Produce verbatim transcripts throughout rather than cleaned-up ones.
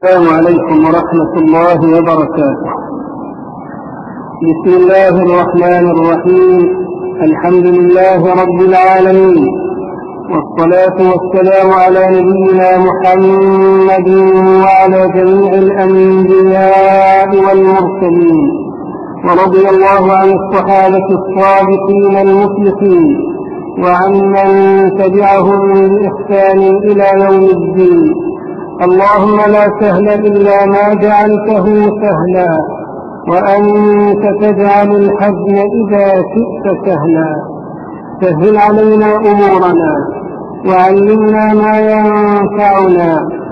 السلام عليكم ورحمة الله وبركاته. بسم الله الرحمن الرحيم. الحمد لله رب العالمين، والصلاة والسلام على نبينا محمد وعلى جميع الأنبياء والمرسلين، ورضي الله عن الصحابة الصادقين المفلحين وعن من تبعهم بإحسان إلى يوم الدين. اللهم لا سهل إلا ما جعلته سهلا، وأنت تجعل الحزن إذا شئت سهلا. سهل علينا أمورنا، وعلمنا ما ينفعنا،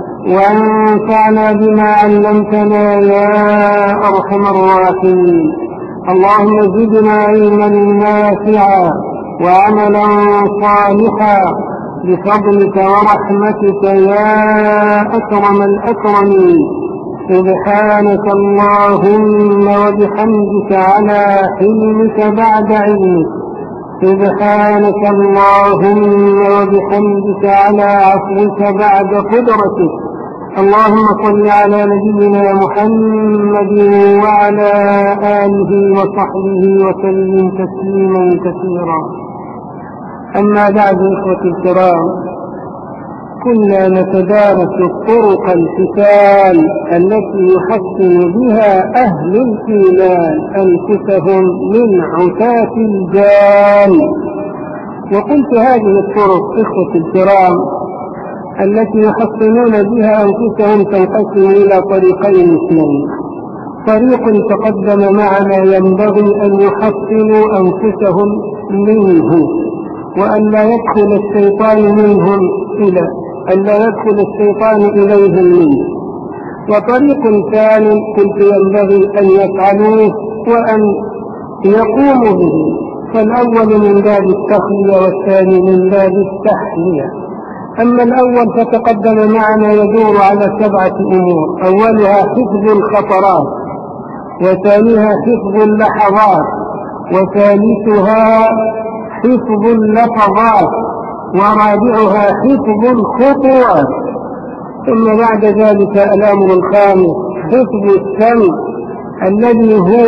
وانفعنا بما علمتنا يا أرحم الراحمين. اللهم زدنا علما نافعا وعملا صالحا بفضلك ورحمتك يا أكرم الأكرمين. سبحانك اللهم وبحمدك على حلمك بعد علمك. سبحانك اللهم وبحمدك على عفوك بعد قدرتك. اللهم صل على نبينا محمد وعلى آله وصحبه وسلم تسليما كثيرا. أما بعد، إخوتي الكرام، كنا نتدارس طرق القتال التي يحصن بها أهل الإيمان أنفسهم من عتاة الجان. وقلت هذه الطرق إخوتي الكرام التي يحصنون بها أنفسهم تنقسم إلى طريقين اثنين. طريق تقدم معنا ينبغي أن يحصنوا أنفسهم منه، وأن لا يدخل الشيطان منهم إلى أن لا يدخل الشيطان إليهم منه. وطريق ثاني قلت ينبغي أن يفعلوه وأن يقوموا به، فالأول من باب التخلية والثاني من باب التحلية. أما الأول فتقدم معنا يدور على سبعة أمور: أولها حفظ الخطرات، وثانيها حفظ اللحظات، وثالثها حفظ اللفظات، ورابعها حفظ الخطوات. ثم بعد ذلك الأمر الخامس حفظ السمع الذي هو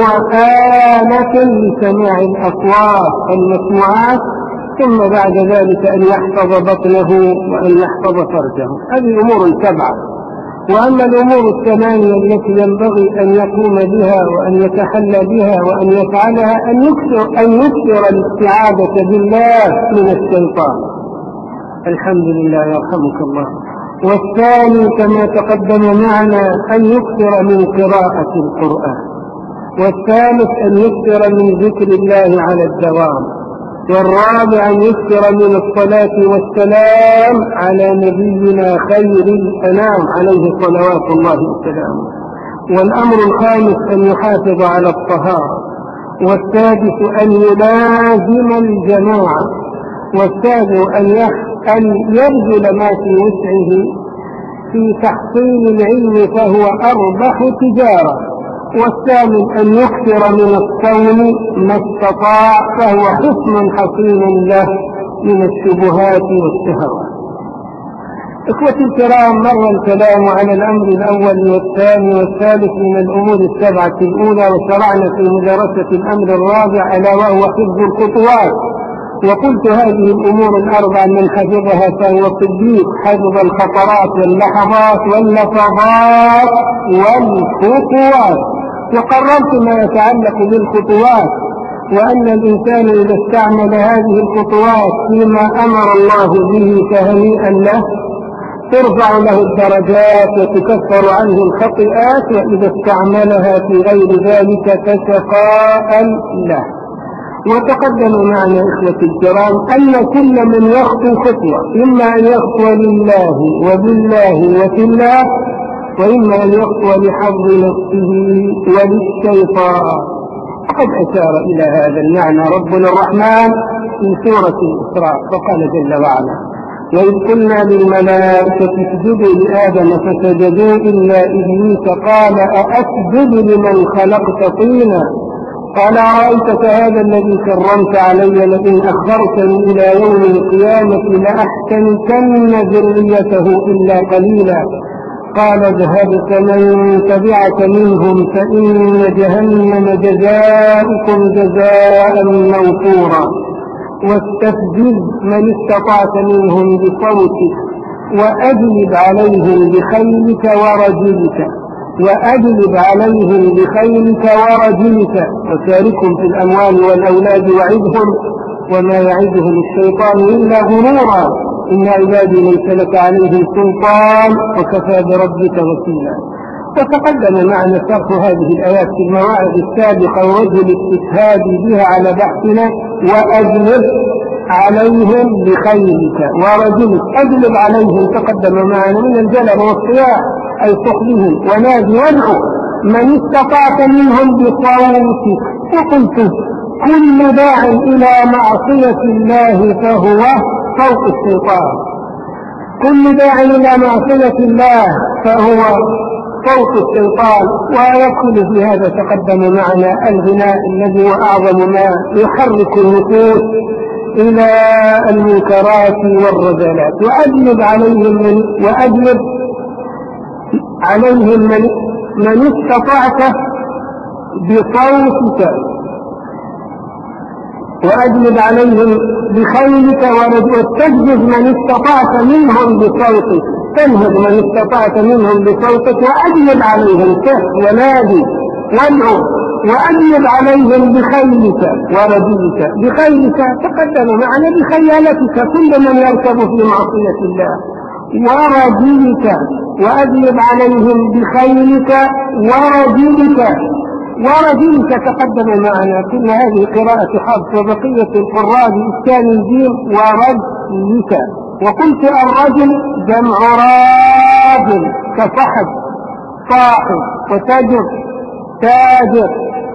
آلة لسماع الأصوات المسموعات. ثم بعد ذلك أن يحفظ بطنه وأن يحفظ فرجه. هذه أمور سبعة. وأما الأمور الثمانية التي ينبغي أن يقوم بها وأن يتحلى بها وأن يفعلها أن يكثر أن يكثر الاستعاذة بالله من الشيطان. الحمد لله يرحمك الله. والثاني كما تقدم معنا أن يكثر من قراءة القرآن. والثالث أن يكثر من ذكر الله على الدوام. والرابع أن يكثر من الصلاة والسلام على نبينا خير الأنام عليه صلوات الله وسلامه. والأمر الخامس أن يحافظ على الطهارة. والسادس أن يلازم الجماعة. والسابع أن أن يبذل ما في وسعه في تحصيل العلم فهو أربح تجارة. والثامن أن يكثر من الصوم ما استطاع فهو حصن حصين له من الشبهات والشهوات. إخوتي الكرام، مر الكلام على الأمر الأول والثاني والثالث من الأمور السبعة الأولى، وشرعنا في مدرسة الأمر الرابع ألا وهو حفظ الخطوات. وقلت هذه الأمور الأربع من حفظها فهو صديق. حفظ الخطرات واللحظات واللفظات والخطوات. وقررت ما يتعلق بالخطوات، وأن الإنسان إذا استعمل هذه الخطوات فيما أمر الله به فهنيئا له، ترفع له الدرجات وتكفر عنه الخطيئات، وإذا استعملها في غير ذلك فشقاء له. وتقدم معنا إخوتي الكرام أن كل من يخطو خطوة إما أن يخطو لله وبالله وفي الله، وإما أن يخطو لحظ نفسه وللشيطان. قد أشار إلى هذا المعنى ربنا الرحمن في سورة الإسراء فقال جل وعلا: وإذ قلنا للملائكة اسجدوا لآدم فسجدوا إلا إبليس قال أأسجد لمن خلقت طينا قال أرأيتك هذا الذي كرمت علي لئن أخرتني إلى يوم القيامة لأحتنكن ذريته إلا قليلا قال اذهب فمن تبعك منهم فإن جهنم جزاؤكم جزاء موفورا واستفزز من استطعت منهم بصوتك وأجلب عليهم بخيلك ورجلك وأجلب عليهم بخيلك ورجلك وشاركهم في الأموال والأولاد وعدهم وما يعدهم الشيطان إلا غرورا إن عبادي ليس لك عليهم سلطان وكفى بربك وكيلا. وتقدم معنا شرح هذه الآيات في المواعظ السابقة ووجه الاستشهاد بها على بحثنا. وأجلب عليهم بخيلك ورجلك. أجلب عليهم تقدم معنا من الجلب والصياح أي صحبهم ونادي وادعو من استطعت منهم بصوتك. وقلت كل داع إلى معصية الله فهو فوق الشيطان. كل داع إلى معصية الله فهو فوق الشيطان. ويدخل في هذا تقدم معنا الغناء الذي هو أعظم ما يحرك النفوس إلى المنكرات والرذالات. وأجلب عليهم من وأجلب عليهم من, من استطعت بصوتك وأجلب عليهم بخيلك وتجذب من استطعت منهم بصوتك. تنهض من استطعت منهم بصوتك وأجلب عليهم كف ونادي وادعو وأجلب عليهم بخيلك ورجلك. بخيلك تقدم معنا بخيالتك كل من يركب في معصية الله. ورجلك وأجلب عليهم بخيلك ورجلك. ورجلك تقدم معنا كل هذه قراءة حفص وبقية القراء بإسكان الجيم ورجلك. وقلت الرجل جمع راجل كصحب صاحب وتاجر تاجر.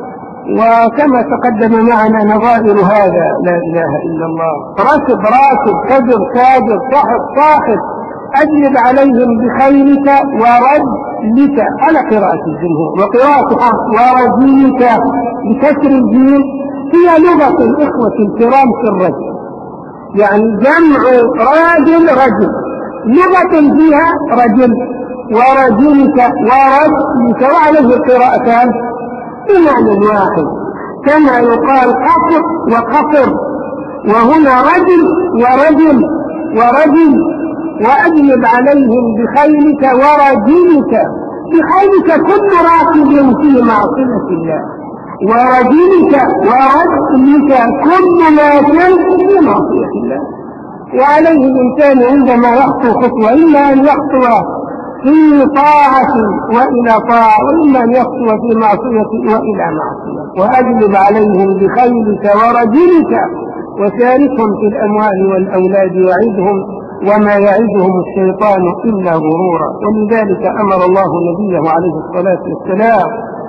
وكما تقدم معنا نظائر هذا لا إله إلا الله. راكب راكب تاجر تاجر صاحب صاحب. أجلب عليهم بخيلك ورجلك على قراءة الجمهور. وقراءة حفص ورجلك بكسر الجيم هي لغة الإخوة الكرام في الرجل، يعني جمع راجل رجل، لغة فيها رجل ورجلك ورجلك. وعليه القراءتان بمعنى واحد كما يقال قصر وقصر. وهنا رجل ورجل ورجل. وأجلب عليهم بخيلك ورجلك. بخيلك كل راكب في معصية الله، ورجلك ورجلك كل ماشٍ في معصية الله. وعليه الإنسان عندما يخطو خطوة إما أن يخطو في طاعة وإلى طاعة وإما أن يخطو في معصية وإلى معصية. وأجلب عليهم بخيلك ورجلك وشاركهم في الأموال والأولاد وعدهم وما يعدهم الشيطان إلا غرورا. ولذلك أمر الله نبيه عليه الصلاة والسلام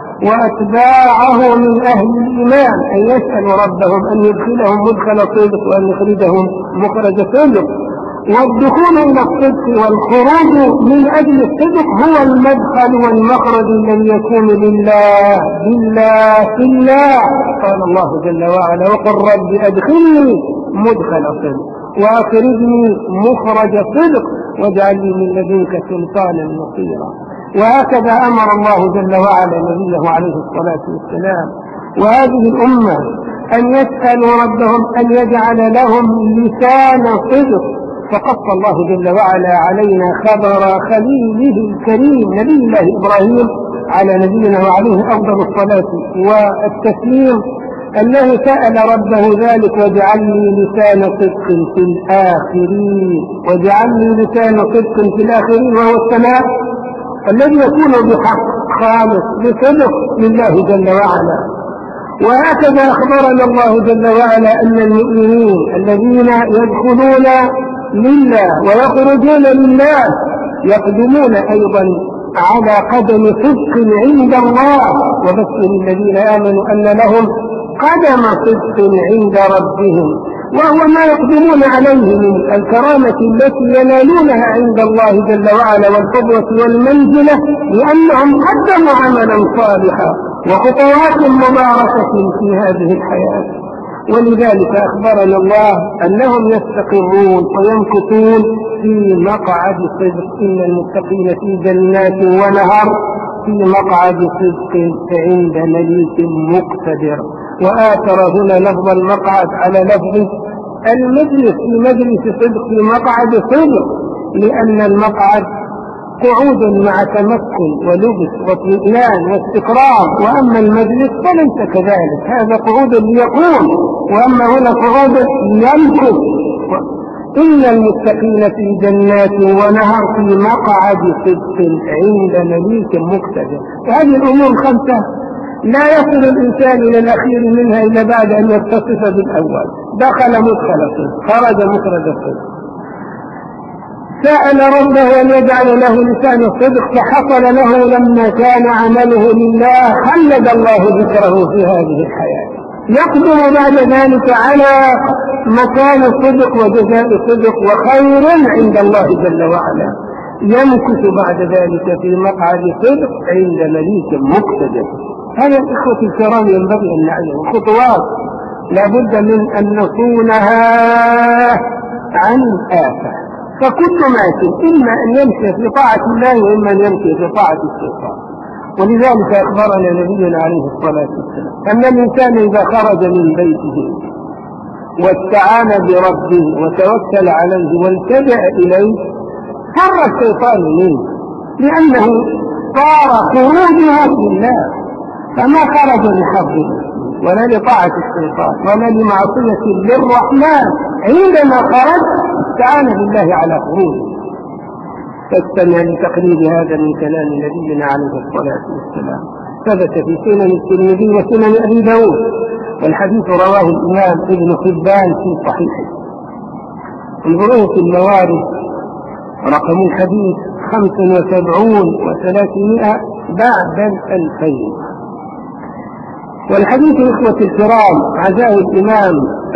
وأتباعه من أهل الإيمان أن يسألوا ربهم أن يدخلهم مدخل صدق وأن يخرجهم مخرج صدق. والدخول إلى الصدق والخروج من أجل الصدق هو المدخل والمخرج الذي يكون لله بالله في الله. قال الله جل وعلا وقل رب أدخلني مدخل صدق وأخرجني مخرج صدق واجعل لي من لدنك سلطانا نصيرا. وهكذا أمر الله جل وعلا نبيه عليه الصلاة والسلام وهذه الأمة أن يسألوا ربهم أن يجعل لهم لسان صدق. فقص الله جل وعلا علينا خبر خليله الكريم نبي الله إبراهيم على نبينا وعليه أفضل الصلاة والتسليم أنه سأل ربه ذلك واجعل لي لسان صدق في الآخرين. واجعل لي لسان صدق في الآخرين وهو السماء الذي يكون بحق خالص بصدق لله جل وعلا. وهكذا أخبرنا الله جل وعلا أن المؤمنين الذين يدخلون لله ويخرجون لله يقدمون أيضا على قدم صدق عند الله. وبشر الذين آمنوا أن لهم قدم صدق عند ربهم، وهو ما يقدمون عليه من الكرامة التي ينالونها عند الله جل وعلا والقدوة والمنزلة لأنهم قدموا عملا صالحا وخطوات مباركة في هذه الحياة. ولذلك أخبرنا الله أنهم يستقرون ويمكثون في مقعد صدق. إن المتقين في جنات ونهر في مقعد صدق عند مليك مقتدر. وآثر هنا لفظ المقعد على لفظ المجلس، في مجلس صدق في مقعد صدق، لأن المقعد قعود مع تمكن ولبس واطمئنان واستقرار، وأما المجلس فليس كذلك، هذا قعود ليقوم، وأما هنا قعود يمكث. إن المتقين في جنات ونهر في مقعد صدق عند مليك مقتدر. هذه الأمور الخمسة لا يصل الإنسان إلى الأخير منها إلا بعد أن يتصف بالأول. دخل مدخل الصدق، خرج مخرج الصدق، سأل ربه أن يجعل له لسان الصدق، فحصل له لما كان عمله لله خلد الله ذكره في هذه الحياة. يقدم بعد ذلك على مكان الصدق وجزاء الصدق وخير عند الله جل وعلا. يمكث بعد ذلك في مقعد صدق عند مليك مقتدر. هذا الإخوة الكرام ينبغي أن نعلم خطوات لابد من أن نصونها عن الآفة. فكل ماشي إما أن يمشي في طاعة الله وإما أن يمشي في طاعة الشيطان. ولذلك أخبرنا نبينا عليه الصلاة والسلام أن الإنسان إذا خرج من بيته واستعان بربه وتوكل عليه والتجأ إليه فر الشيطان منه، لأنه صار خروجها لله، فما خرج لحظه ولا لطاعة الشيطان ولا لمعصية للرحمن. عندما خرج استعان بالله على خروجه. فاستمع لتقرير هذا من كلام نبينا عليه الصلاة والسلام. ثبت في سنن الترمذي وسنن أبي داود، والحديث رواه الإمام ابن حبان في صحيحه. انظروا في الموارد رقم الحديث خمس وسبعون وثلاثمائة بعد الألفين. والحديث إخوة الكرام عزاه الإمام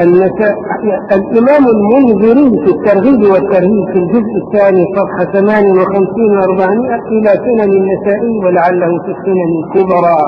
الإمام المنذري في الترغيب والترهيب في الجزء الثاني صفحة ثمان وخمسين وأربعمائة إلى سنن النسائي ولعله في السنن الكبرى.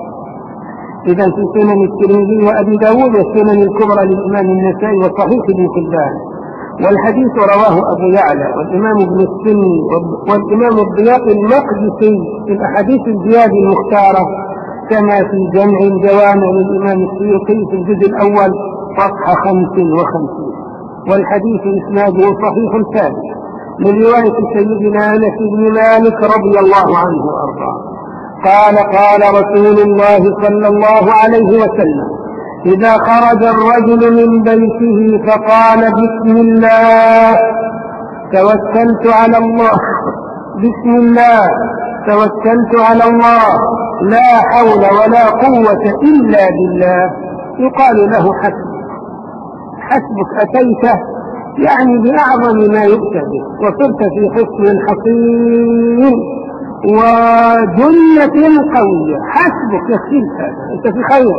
إذا في سنن الترمذي وأبي داود والسنن الكبرى للإمام النسائي وصحيح ابن حبان. والحديث رواه أبو يعلى والإمام ابن السني والإمام الضياء المقدسي في الأحاديث الزياد المختارة، كما في جمع الجوامع للإمام السيوطي في الجزء الأول صفحة خمس وخمسين. والحديث إسناده صحيح ثابت من رواية سيدنا أنس بن مالك رضي الله عنه وأرضاه قال قال رسول الله صلى الله عليه وسلم: إذا خرج الرجل من بيته فقال بسم الله توكلت على الله بسم الله توكلت على الله لا حول ولا قوة إلا بالله، يقال له حسبك. حسبك أتيته يعني بأعظم ما يؤتى به، وصرت في حصن حصين وجنة قوية. حسبك يكفيك هذا، أنت في خير.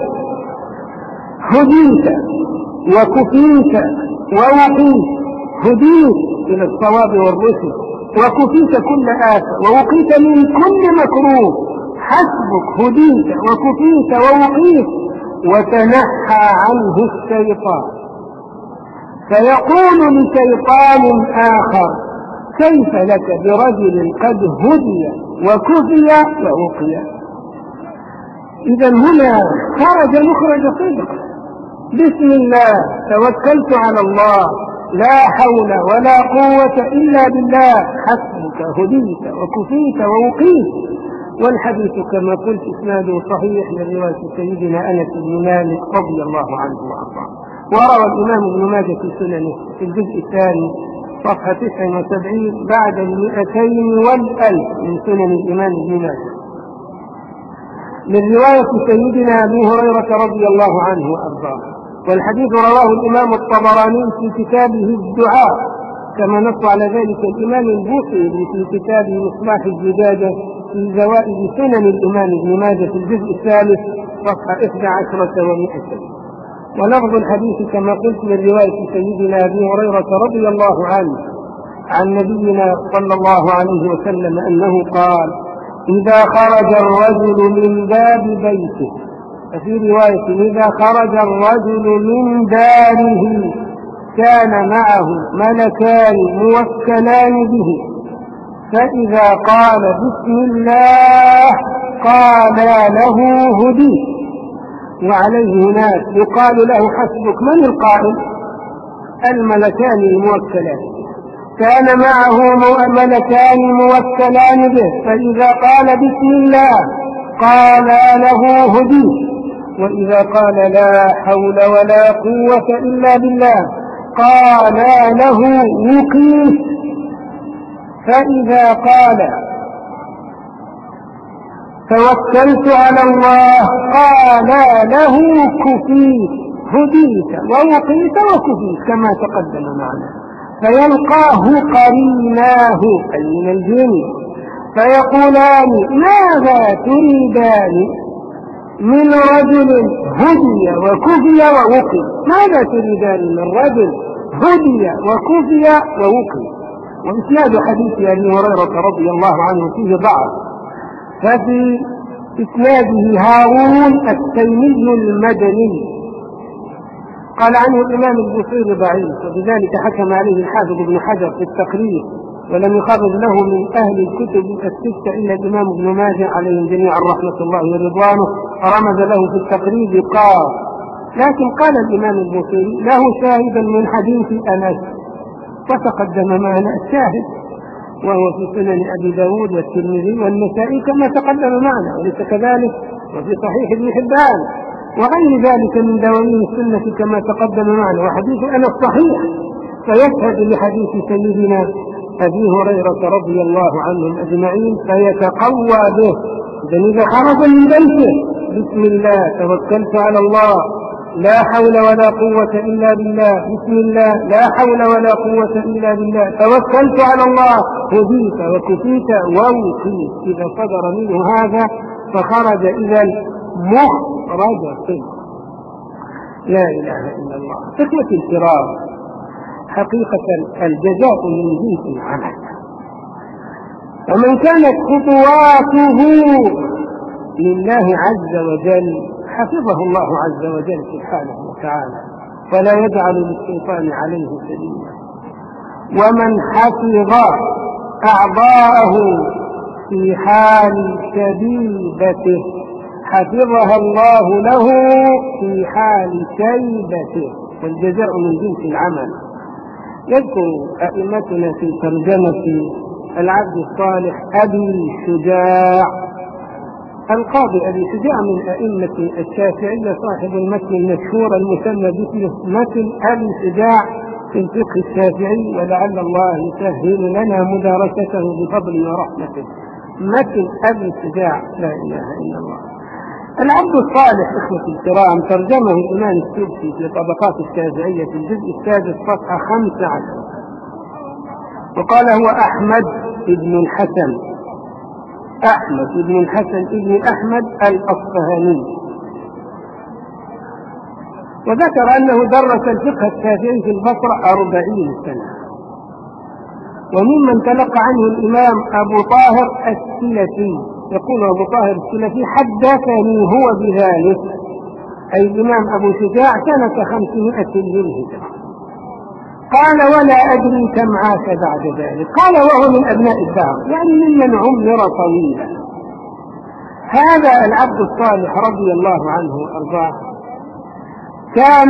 هديت وكفيت ووقيت، هديت إلى الصواب والرشد وكفيت كل آفة ووقيت من كل مكروه. حسبك هديت وكفيت ووقيت وتنحى عنه الشيطان. فيقول لشيطان آخر: كيف لك برجل قد هدي وكفي ووقي؟ إذا هنا خرج مخرج صدق. بسم الله توكلت على الله لا حول ولا قوة إلا بالله، حسبك هديت وكفيت ووقيت. والحديث كما قلت إسناده صحيح من رواية سيدنا أنس بن مالك رضي الله عنه وأرضاه. وروى الإمام ابن ماجه في سننه في الجزء الثاني صفحة تسع وسبعين بعد المئتين والألف من سنن الإمام ابن ماجه من رواية سيدنا أبي هريرة رضي الله عنه وأرضاه. والحديث رواه الإمام الطبراني في كتابه الدعاء، كما نص على ذلك الإمام البوصيري في كتابه مصباح الزجاجة في زوائد سنن الإمام ابن ماجه في الجزء الثالث صفحة إحدى عشرة ومئتين. ولفظ الحديث كما قلت من رواية سيدنا أبي هريرة رضي الله عنه عن نبينا صلى الله عليه وسلم أنه قال: إذا خرج الرجل من باب بيته وفي رواية إذا خرج الرجل من داره كان معه ملكان موكلان به، فإذا قال بسم الله قال له هدي. وعليه هناك يقال له حسبك. من القائل؟ الملكان الموكلان، كان معه ملكان موكلان به، فإذا قال بسم الله قال له هدي، وإذا قال لا حول ولا قوة إلا بالله قال له وقيت، فإذا قال توكلت على الله قال له كفيت، هديت ووقيت وكفيت كما تقدم معنا. فيلقاه قريناه أي من الجن فيقولان ماذا تريدان من رجل هدي وكفي ووقي؟ ماذا تريدان من رجل هدي وكفي ووقي؟ وإسناد حديث أبي هريرة رضي الله عنه فيه ضعف، ففي إسناده هارون التيمي المدني قال عنه الإمام البصيري ضعيف، وبذلك حكم عليه الحافظ ابن حجر في التقريب، ولم يخرج له من أهل الكتب الستة إلا الإمام ابن ماجه عليهم جميعا رحمة الله ورضوانه، رمز له في التقريب قال. لكن قال الإمام البصيري له شاهدا من حديث أنس، وتقدم معنا الشاهد وهو في سنن أبي داود والترمذي والنسائي كما تقدم معنا، وليس كذلك وفي صحيح ابن حبان وغير ذلك من دواوين السنة كما تقدم معنا. وحديث أنس صحيح، فيشهد لحديث سيدنا أبي هريرة رضي الله عنهم أجمعين فيتقوى به. إذا خرج من بيته بسم الله توكلت على الله لا حول ولا قوة إلا بالله، بسم الله لا حول ولا قوة إلا بالله، توكلت على الله هديت وكفيت ووقيت. إذا صدر منه هذا فخرج إذا مخرج. لا إله إلا الله. إخوة الكرام، حقيقة الجزاء من جنس العمل، ومن كانت خطواته لله عز وجل حفظه الله عز وجل سبحانه وتعالى، فلا يجعل للشيطان عليه سبيلا. ومن حفظ أعضاءه في حال شبيبته حفظها الله له في حال شيبته، والجزاء من جنس العمل. يذكر أئمتنا في ترجمة العبد الصالح أبي شجاع القاضي أبي شجاع من أئمة الشافعية صاحب المتن المشهور المسمى باسم متن أبي شجاع في الفقه الشافعي، ولعل الله يسهل لنا مدارسته بفضله ورحمته. متن أبي شجاع لا إله إلا الله. العبد الصالح إخوة الكرام ترجمه الإمام السدسي في طبقات الشافعية في الجزء السادس صفحة خمسة عشر، وقال هو أحمد بن الحسن أحمد بن الحسن بن أحمد الأصفهاني، وذكر أنه درس الفقه الشافعي في البصرة أربعين سنة. وممن تلقى عنه الإمام أبو طاهر السلفي، يقول أبو طاهر السلفي حدثني هو بذلك، أي الإمام أبو شجاع سنة خمسمائة للهجرة. قال ولا أدري كم عاش بعد ذلك، قال وهو من أبناء الدهر، يعني ممن عمر طويلا. هذا العبد الصالح رضي الله عنه وأرضاه كان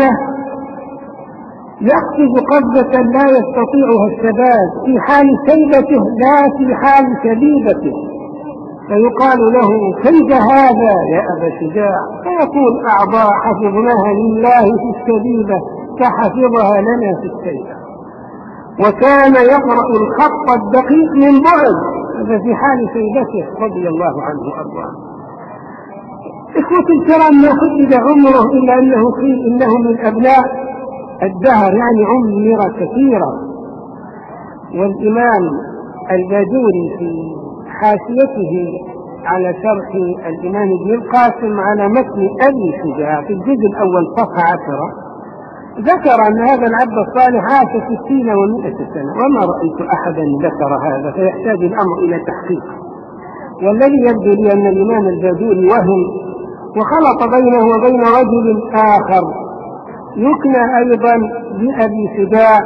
يقفز قفزة لا يستطيعها الشباب في حال شيبته لا في حال شبيبته، فيقال له كيف هذا يا أبا شجاع؟ فيقول أعضاء حفظناها لله في الشبيبة كحفظها لنا في الشيبة. وكان يقرأ الخط الدقيق من بعد، هذا في حال شيبته رضي الله عنه وأرضاه. إخوة الكرام، ما حدد عمره إلا أنه قيل إنه من أبناء الدهر، يعني عمر كثيرا. والإمام الباجوري في حاشيته على شرح الإمام ابن القاسم على متن أبي شجاع في الجزء الأول صفحة عشرة ذكر أن هذا العبد الصالح عاش ستين ومئة سنة، وما رأيت أحدا ذكر هذا، فيحتاج الأمر إلى تحقيق. والذي يبدو لي أن الإمام الباجوري وهم وخلط بينه وبين رجل آخر يكنى أيضا بأبي شجاع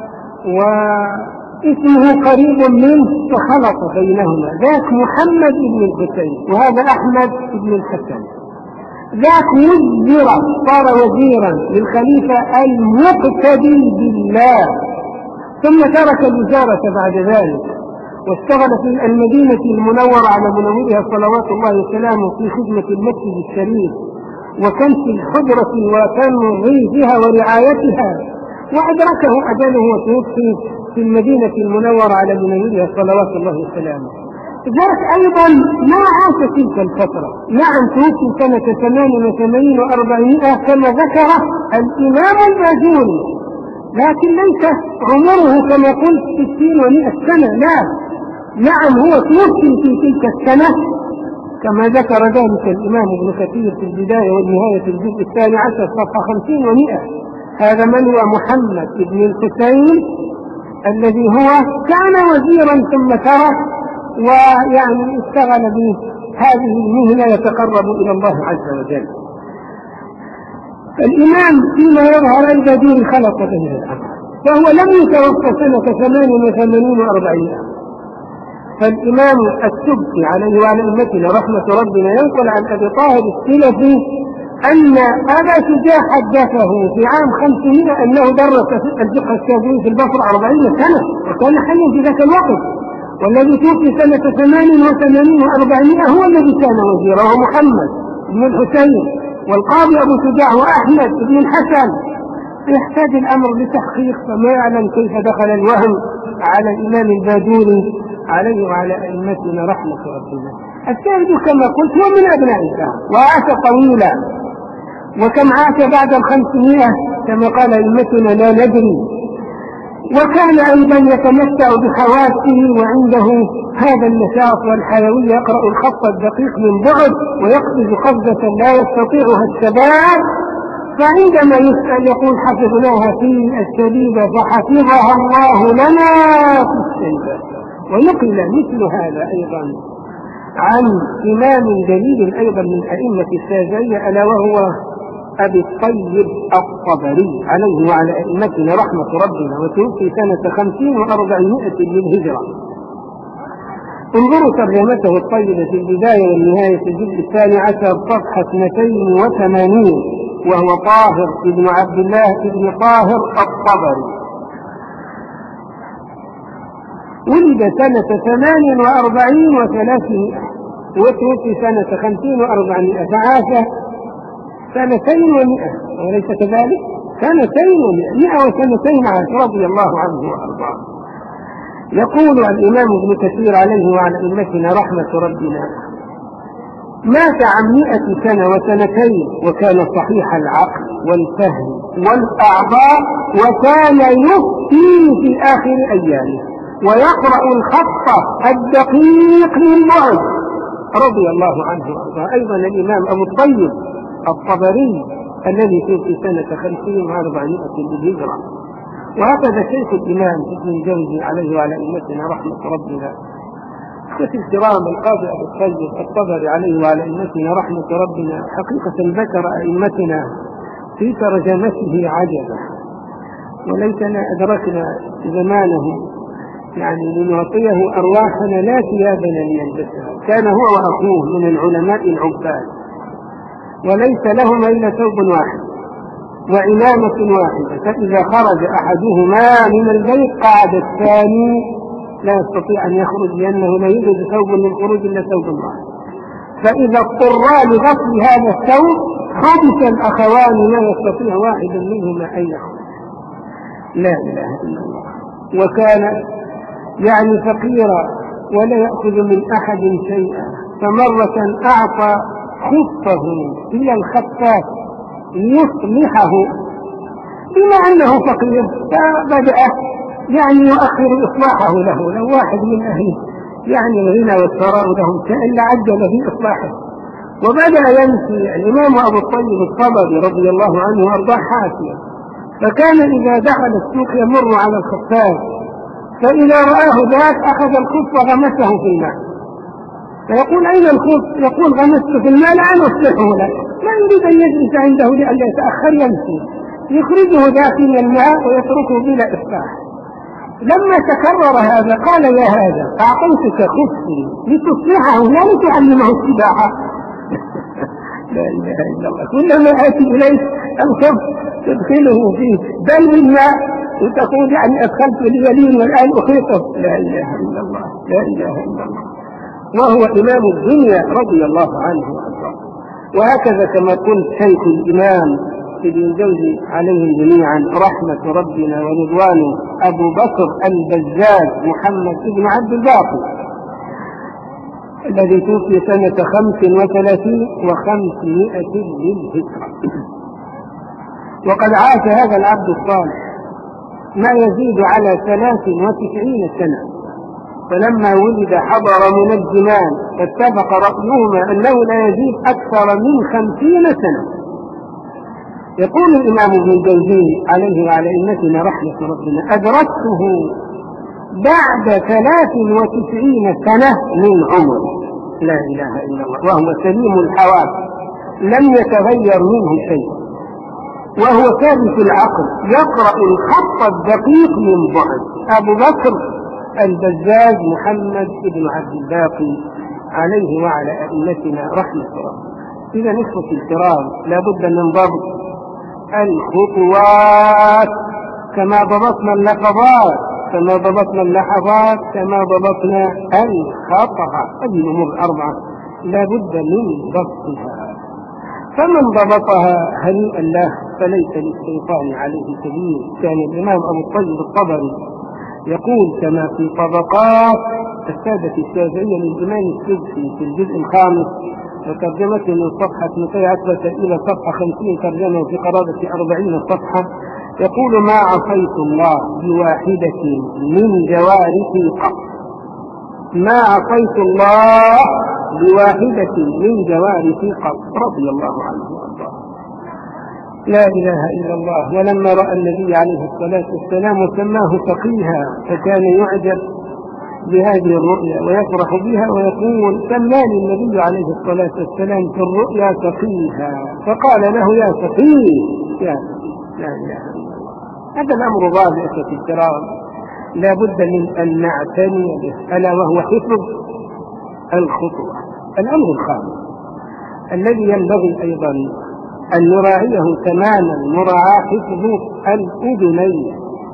واسمه قريب منه، فخلط بينهما، ذاك محمد بن الحسين وهذا أحمد بن الحسن. ذاك وزر صار وزيرا للخليفة المقتدي بالله، ثم ترك الوزارة بعد ذلك واشتغل في المدينة المنورة على منورها صلوات الله وسلامه في خدمة المسجد الشريف وكنس الحجرة وتنظيفها ورعايتها، وأدركه أجله وتوفي في المدينة المنورة على منورها صلوات الله وسلامه. ذاك أيضا ما عاش تلك الفترة، نعم توفي سنة ثمان وثمانين وأربعمائة كما ذكر الإمام الباجوري، لكن ليس عمره كما قلت ستين ومئة سنة، لا، نعم هو توفي في تلك السنة كما ذكر ذلك الإمام ابن كثير في البداية والنهاية في الجزء الثاني عشر صفحة خمسين ومئة. هذا من هو محمد بن الحسين الذي هو كان وزيرا ثم ترك ويعني اشتغل بهذه المهنة يتقرب إلى الله عز وجل. الإمام فيما يظهر الباجوري خلق بين الأمر، فهو لم يتوفى سنة ثمان وثمانين وأربعين. فالإمام السبكي عليه وعلى أمتنا رحمة ربنا ينقل عن أبي طاهر السلفي أن أبا شجاع حدثه في عام خمسمائة أنه درس في الفقه الشافعي في البصرة أربعين سنة وكان حيا في ذاك الوقت، والذي توفي سنة ثمان وثمانين وأربعمائة هو الذي كان وزيرا، وهو محمد بن الحسين، والقاضي أبو شجاع وأحمد بن الحسن. يحتاج الأمر لتحقيق، فما يعلم كيف دخل الوهم على الإمام الباجوري عليه وعلى أئمتنا رحمة ربنا. الشاهد كما قلت هو من أبناء الإسلام وعاش طويلا، وكم عاش بعد الخمسمائة كما قال أئمتنا لا ندري. وكان أيضا يتمتع بحواسه وعنده هذا النشاط والحيوية، يقرأ الخط الدقيق من بعد ويقفز قفزة لا يستطيعها الشباب، فعندما يسأل يقول حفظناها في الشديدة فحفظها الله لنا في الشيبة. ونقل مثل هذا أيضا عن إمام جليل أيضا من أئمة الشافعية ألا وهو أبي الطيب الطبري عليه وعلى أئمتنا رحمة ربنا، وتوفي سنة خمسين وأربعمائة للهجرة. انظروا ترجمته الطيبة في البداية والنهاية في الجزء الثاني عشر صفحة اثنتين وثمانين، وهو طاهر ابن عبد الله ابن طاهر الطبري. ولد سنة ثمان وأربعين وثلاثمائة وتوفي سنة خمسين وأربعمائة، فعاش سنتين ومئة، وليس كذلك؟ سنتين ومئة، مئة وسنتين عاش رضي الله عنه وأرضاه. يقول الإمام ابن كثير عليه وعلى أئمتنا رحمة ربنا مات عن مئة سنة وسنتين، وكان صحيح العقل والفهم والأعضاء، وكان يفتي في آخر أيامه ويقرأ الخط الدقيق من بعد رضي الله عنه وأرضاه. أيضا الإمام أبو الطيب الطبري الذي في سنة خمسين وأربعمائة للهجرة. وهكذا شيخ الإمام ابن الجوزي عليه وعلى أئمتنا رحمة ربنا. شيخ الكرام القاضي أبو الطيب الطبري عليه وعلى أئمتنا رحمة ربنا حقيقة ذكر أئمتنا في ترجمته عجبا، وليتنا أدركنا زمانه يعني لنعطيه أرواحنا لا ثيابنا ليلبسها. كان هو وأخوه من العلماء العباد، وليس لهما إلا ثوب واحد وعمامة واحدة، فإذا خرج أحدهما من البيت قعد الثاني لا يستطيع أن يخرج، لأنه لا يوجد ثوب للخروج إلا ثوب واحد. فإذا اضطرا لغسل هذا الثوب خبث الأخوان لا يستطيع واحد منهما أن يخرج. لا إله إلا الله. وكان يعني فقيرا ولا يأخذ من أحد شيئا، فمرة أعطى خفه إلى الخفاف ليصلحه، بما أنه فقير فبدأ يعني يؤخر إصلاحه له. لو واحد من أهله يعني الغنى والثراء لهم كأن عجل في إصلاحه. وبدأ يمشي الإمام أبو الطيب الطبري رضي الله عنه وأرضاه حافيا، فكان إذا دخل السوق يمر على الخفاف، فإذا رآه ذاك أخذ الخف وغمسه في الماء، فيقول أين الخبز؟ يقول غمست في الماء الآن أصلحه لك. لا يريد أن يجلس عنده لأن يتأخر يمشي، يخرجه داخل الماء ويتركه بلا إصلاح. لما تكرر هذا قال يا هذا أعطيتك خبزي لتصلحه لا لتعلمه السباحة. لا إله إلا الله. كلما آتي إليك الخبز تدخله فيه بل بالماء وتقول يعني أدخلت اليمين والآن أخيطه. لا إله إلا الله، لا إله إلا الله. وهو إمام الدنيا رضي الله عنه وارضاه. وهكذا كما قلت شيخ الإمام ابن الجوزي عليه جميعا رحمة ربنا ورضوانه أبو بكر البزاز محمد بن عبد الباقي الذي توفي سنة خمس وثلاثين وخمسمائة للهجرة. وقد عاش هذا العبد الصالح ما يزيد على ثلاث وتسعين سنة. فلما ولد حضر منجمان فاتفق رأيهما أنه لا يزيد أكثر من خمسين سنة. يقول الإمام ابن الجوزي عليه وعلى أئمتنا رحمة ربنا أدركته بعد ثلاث وتسعين سنة من عمره. لا إله إلا الله. وهو سليم الحواس لم يتغير منه شيء، وهو ثابت العقل يقرأ الخط الدقيق من بعد. أبو بكر البزاز محمد بن عبد الباقي عليه وعلى أئمتنا رحمة الله. إذا نخوة الكرام لابد من ضبط الخطوات كما ضبطنا اللحظات كما ضبطنا اللحظات كما ضبطنا الخطأ. هذه الأمور الأربعة لابد من ضبطها، فمن ضبطها هنيئا له فليس للشيطان عليه سبيل. كان الإمام أبو الطيب الطبري يقول كما في طبقات السادة الشافعية للإمام السدسي في الجزء الخامس وترجمته من صفحة مئتين وعشرة إلى صفحة خمسين ترجمة في قرابة أربعين صفحة، يقول ما عصيت الله بواحدة من جوارحي قط. ما عصيت الله بواحدة من جوارحي قط رضي الله عنه وارضاه. لا إله إلا الله. ولما رأى النبي عليه الصلاة والسلام وسماه فقيها فكان يعجب بهذه الرؤيا ويفرح بها ويقول سماني النبي عليه الصلاة والسلام في الرؤيا فقيها، فقال له يا فقيه يا فقيه. لا إله إلا الله. هذا الأمر رابع في الكرام لا بد من أن نعتني به، ألا وهو حفظ الخطوة. الأمر الخامس الذي ينبغي أيضا أن نراعيه تماما مراعاة حفظ الأذنين،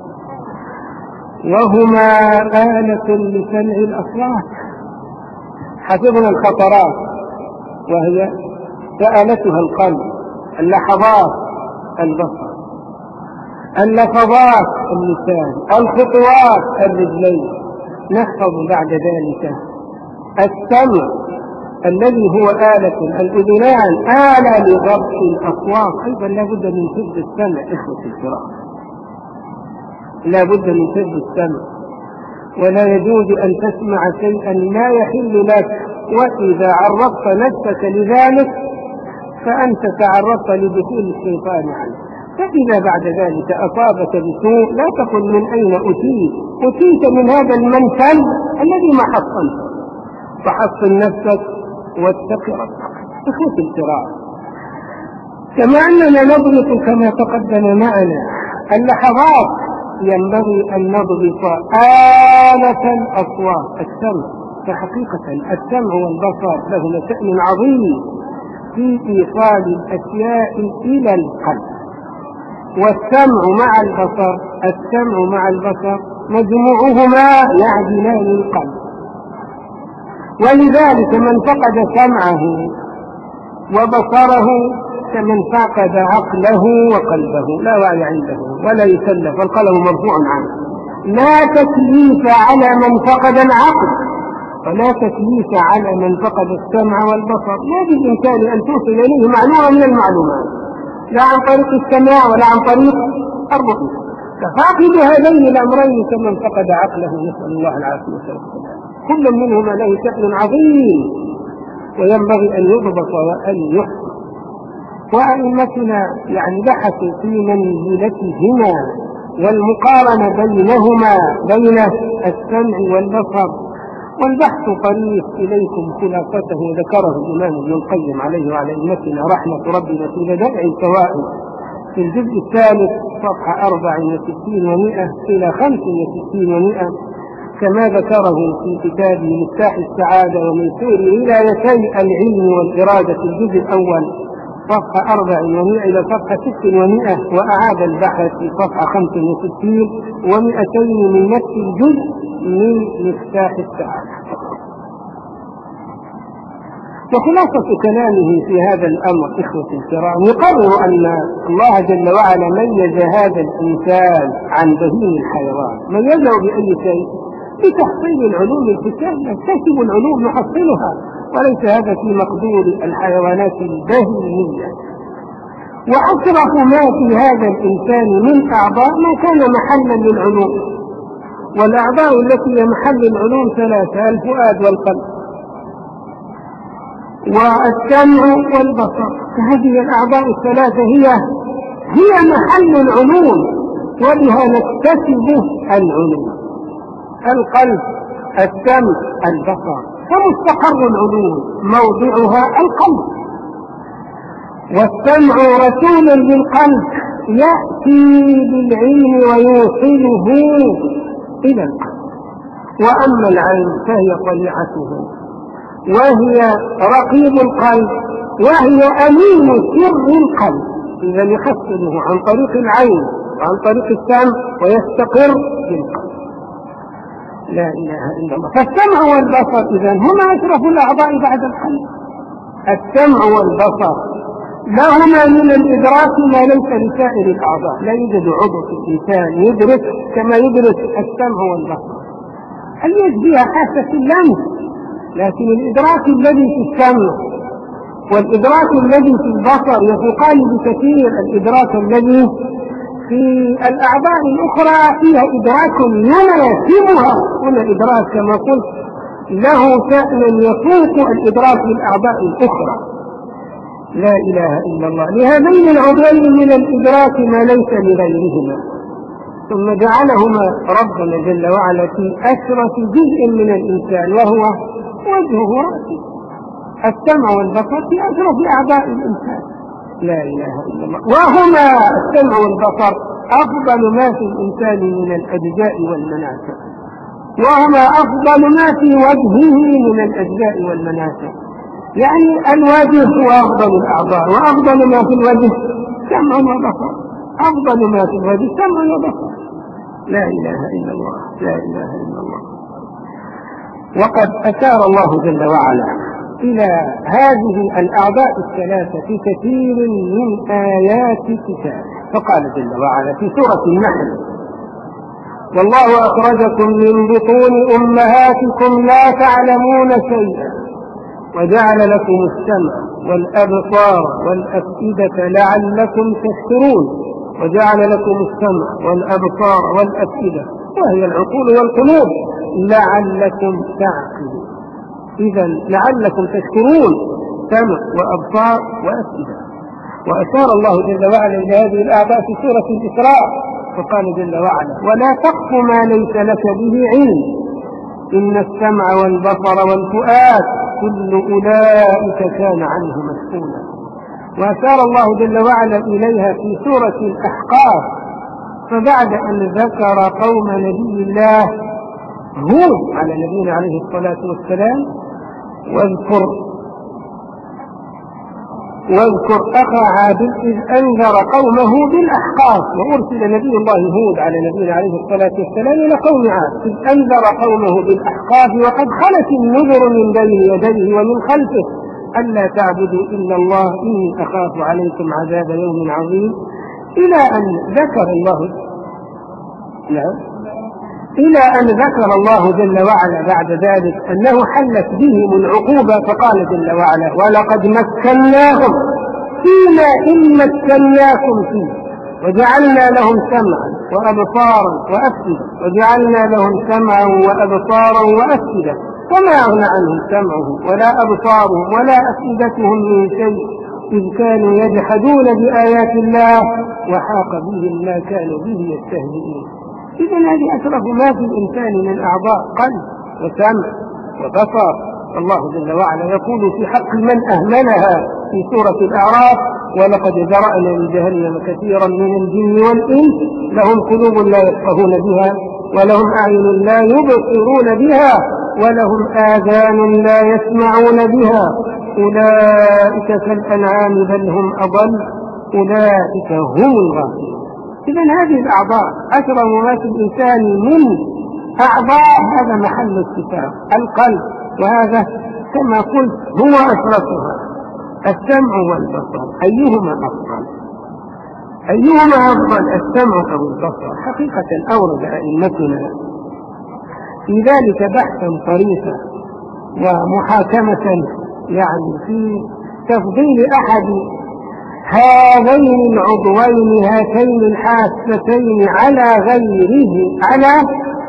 وهما آلة لسمع الأصوات. حفظنا الخطرات وهي سآلتها القلب، اللحظات البصر، اللفظات اللسان، الخطوات الرجلين. نحفظ بعد ذلك السمع الذي هو آلة الأذنان آلة لضبط الأصوات. أيضا لا بد من حفظ السمع إخوة الكرام، لا بد من حفظ السمع، ولا يجوز أن تسمع شيئا لا يحل لك. وإذا عرضت نفسك لذلك فأنت تعرضت لدخول الشيطان عنك. فإذا بعد ذلك أصابك بسوء لا تقل من أين أتيت، أتيت من هذا المنفل الذي ما حصلت. فحصن نفسك واتق ربك. إخوة الكرام، كما أننا نضبط كما تقدم معنا اللحظات ينبغي أن نضبط آلة الأصوات السمع. فحقيقة السمع والبصر لهما شأن عظيم في إيصال الأشياء إلى القلب. والسمع مع البصر السمع مع البصر مجموعهما يعدلان القلب. ولذلك من فقد سمعه وبصره كمن فقد عقله وقلبه، لا وعي عنده ولا يكلف والقلم مرفوع عنه. لا تكليف على من فقد العقل ولا تكليف على من فقد السمع والبصر. لا بالإمكان أن توصل إليه معلومة من المعلومات، لا عن طريق السماع ولا عن طريق الرؤية. ففاقد هذين الأمرين كمن فقد عقله، نسأل الله العافية والسلام. كل منهما له شأن عظيم وينبغي أن يضبط وأن يحفظ. وأئمتنا يعني بحثوا في منزلتهما والمقارنة بينهما بين السمع والبصر والبحث طريق إليكم خلاصته ذكره الإمام ابن القيم عليه وعلى أئمتنا رحمة ربنا في بدائع الفوائد في الجزء الثالث صفحة أربع وستين ومئة إلى خمس وستين ومئة، كما ذكره في كتابه مفتاح السعادة وميسور ولايتي العلم والإرادة في الجزء الأول صفحة أربع ومئة إلى صفحة ست ومئة، وأعاد البحث في صفحة خمس وستين ومئتين من نفس الجزء من مفتاح السعادة. وخلاصة كلامه في هذا الأمر إخوة الكرام يقرر أن الله جل وعلا ميز هذا الإنسان عن بهيم الحيوان، ميزه بأي شيء؟ بتحصيل العلوم الفكرية، نكتسب العلوم نحصلها، وليس هذا في مقدور الحيوانات البهيمية. وأشرف ما في هذا الإنسان من أعضاء ما كان محلا للعلوم، والأعضاء التي هي محل العلوم ثلاثة: الفؤاد والقلب والسمع والبصر. هذه الأعضاء الثلاثة هي هي محل العلوم، وبها نكتسب العلوم: القلب، السمع، البصر. فمستقر العلوم موضعها القلب، والسمع رسول للقلب يأتي بالعلم ويوصله إلى القلب. وأما العين فهي طليعته، وهي رقيب القلب، وهي أمين سر القلب، إذا يحصله عن طريق العين وعن طريق السمع ويستقر بالقلب. لا إله إلا الله. فالسمع والبصر إذن هما أشرف الأعضاء بعد القلب. السمع والبصر لهما من الإدراك ما ليس لسائر الأعضاء، لا يوجد عضو في الإنسان يدرك كما يدرك السمع والبصر. هل يشبه حاسة اللمس؟ لكن الإدراك الذي في السمع والإدراك الذي في البصر يفوقان بكثير الإدراك الذي في الأعضاء الأخرى، فيها إدراك يناسبها. هنا الإدراك كما قلت له شأن يفوق الإدراك للأعضاء الأخرى. لا إله إلا الله. لهذين العضوين من الإدراك ما ليس لغيرهما، ثم جعلهما ربنا جل وعلا في أشرف جزء من الإنسان، وهو وجهه ورأسه. السمع والبصر في أشرف أعضاء الإنسان. لا إله إلا الله. وهما السمع والبصر أفضل ما في الإنسان من الأجزاء والمناسك، وهما أفضل ما في وجهه من الأجزاء والمناسك. يعني الوجه هو أفضل الأعضاء، وأفضل ما في الوجه سمع وبصر، أفضل ما في الوجه سمع وبصر. لا إله إلا الله. لا إله إلا الله. وقد أشار الله جل وعلا إلى هذه الأعضاء الثلاثة في كثير من آيات كتابه، فقال جل وعلا في سورة النحل: والله أخرجكم من بطون أمهاتكم لا تعلمون شيئا وجعل لكم السمع والأبصار والأفئدة لعلكم تشكرون. وجعل لكم السمع والأبصار والأفئدة، وهي العقول والقلوب، لعلكم تعقلون. إذا لعلكم تشكرون، سمع وأبصار وأفئدة. وأشار الله جل وعلا إلى هذه الأعضاء في سورة الإسراء، فقال جل وعلا: ولا تقف ما ليس لك به علم إن السمع والبصر والفؤاد كل أولئك كان عنه مسؤولا. وأشار الله جل وعلا إليها في سورة الأحقاف، فبعد أن ذكر قوم نبي الله هود على نبينا عليه الصلاة والسلام: واذكر واذكر أخا عاد إذ أنذر قومه بالأحقاف. وأرسل نبي الله هود على نبينا عليه الصلاة والسلام إلى قوم عاد إذ أنذر قومه بالأحقاف وقد خلت النذر من بين يديه ومن خلفه ألا تعبدوا إلا الله إني أخاف عليكم عذاب يوم عظيم، إلى أن ذكر الله لا إلى أن ذكر الله جل وعلا بعد ذلك أنه حلت بهم العقوبة، فقال جل وعلا: ولقد مكناهم فيما إن مكناكم فيه وجعلنا لهم سمعا وأبصارا وأفئدة وجعلنا لهم سمعا وأبصارا وأفئدة وما أغنى عنهم سمعهم ولا أبصارهم ولا أفئدتهم من شيء إذ كانوا يجحدون بآيات الله وحاق بهم ما كانوا به يستهزئون. إذن هذه أشرف ما في الإنسان من أعضاء: قلب وسمع وبصر. الله جل وعلا يقول في حق من أهملها في سورة الأعراف: ولقد ذرأنا لجهنم كثيرا من الجن والإنس لهم قلوب لا يفقهون بها ولهم أعين لا يبصرون بها ولهم آذان لا يسمعون بها أولئك كالأنعام بل هم أضل أولئك هم الغافلون. إذن هذه الأعضاء أكرم ما في الإنسان من أعضاء هذا محل اتفاق القلب، وهذا كما قلت هو أشرفها. السمع والبصر أيهما أفضل؟ أيهما أفضل السمع أو البصر؟ حقيقة أورد أئمتنا في ذلك بحثا طريقا ومحاكمة يعني في تفضيل أحد هذين العضوين هاتين الحاستين على غيره على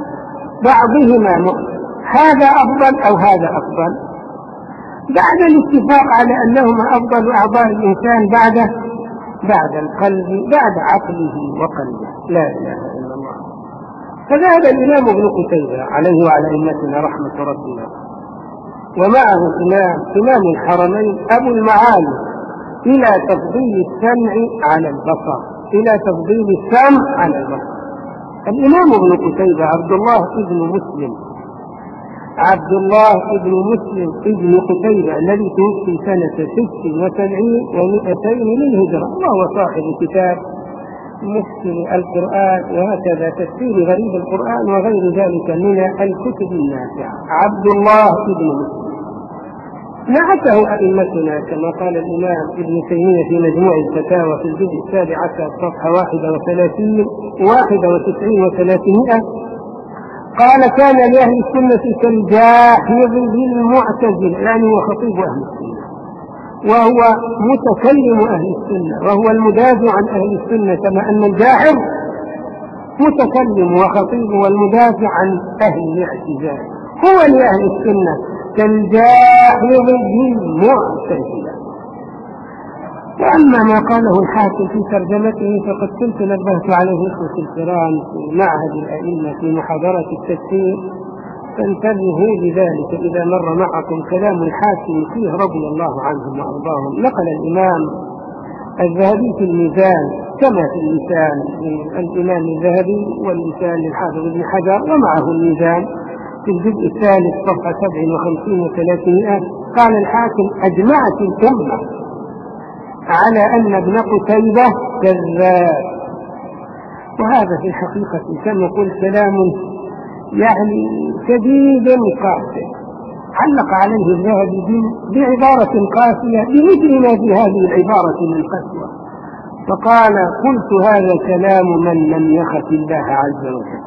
بعضهما، هذا أفضل أو هذا أفضل، بعد الاتفاق على أنهما أفضل أعضاء الإنسان بعد بعد القلب بعد عقله وقلبه. لا إله إلا الله. فذهب الإمام ابن قتيبة عليه وعلى أئمتنا رحمة ربنا ومعه الإمام إمام الحرمين أبو المعالي إلى تفضيل السمع على البصر، إلى تفضيل السمع على البصر. الإمام ابن قتيبة عبد الله ابن مسلم عبد الله ابن مسلم ابن قتيبة الذي توفي سنة ست وسبعين ومئتين للهجرة، وهو صاحب كتاب محسن القرآن وهكذا تفسير غريب القرآن وغير ذلك من الكتب النافعة. عبد الله ابن مسلم نعته أئمتنا كما قال الإمام ابن تيمية في مجموع الفتاوى في الجزء السابع عشر صفحة واحدة وثلاثين واحدة وتسعين وثلاثمائة، قال: كان لأهل السنة كالجاحظ للمعتزلة، يعني هو خطيب أهل السنة وهو متكلم أهل السنة وهو المدافع عن أهل السنة، كما أن الجاحظ متكلم وخطيب والمدافع عن أهل الاعتزال. هو لأهل السنة كالجاحظ للمعتزلة. وأما ما قاله الحاكم في ترجمته فقد كنت نبهت عليه إخوة الكرام في معهد الأئمة في محاضرة التفسير، فانتبهوا لذلك إذا مر معكم كلام الحاكم فيه رضي الله عنهم وأرضاهم. نقل الإمام الذهبي في الميزان كما في اللسان الإمام الذهبي واللسان للحافظ ابن حجر ومعه الميزان في الجزء الثالث صفحة سبع وخمسين وثلاثمائة، قال الحاكم: أجمعت الأمة على أن ابن قتيبة كذاب. وهذا في الحقيقة كما قلت كلام يعني شديد قاسي، علق عليه الذهبي بعبارة قاسية بمثل ما في هذه العبارة من قسوة، فقال: قلت هذا كلام من لم يخف الله عز وجل.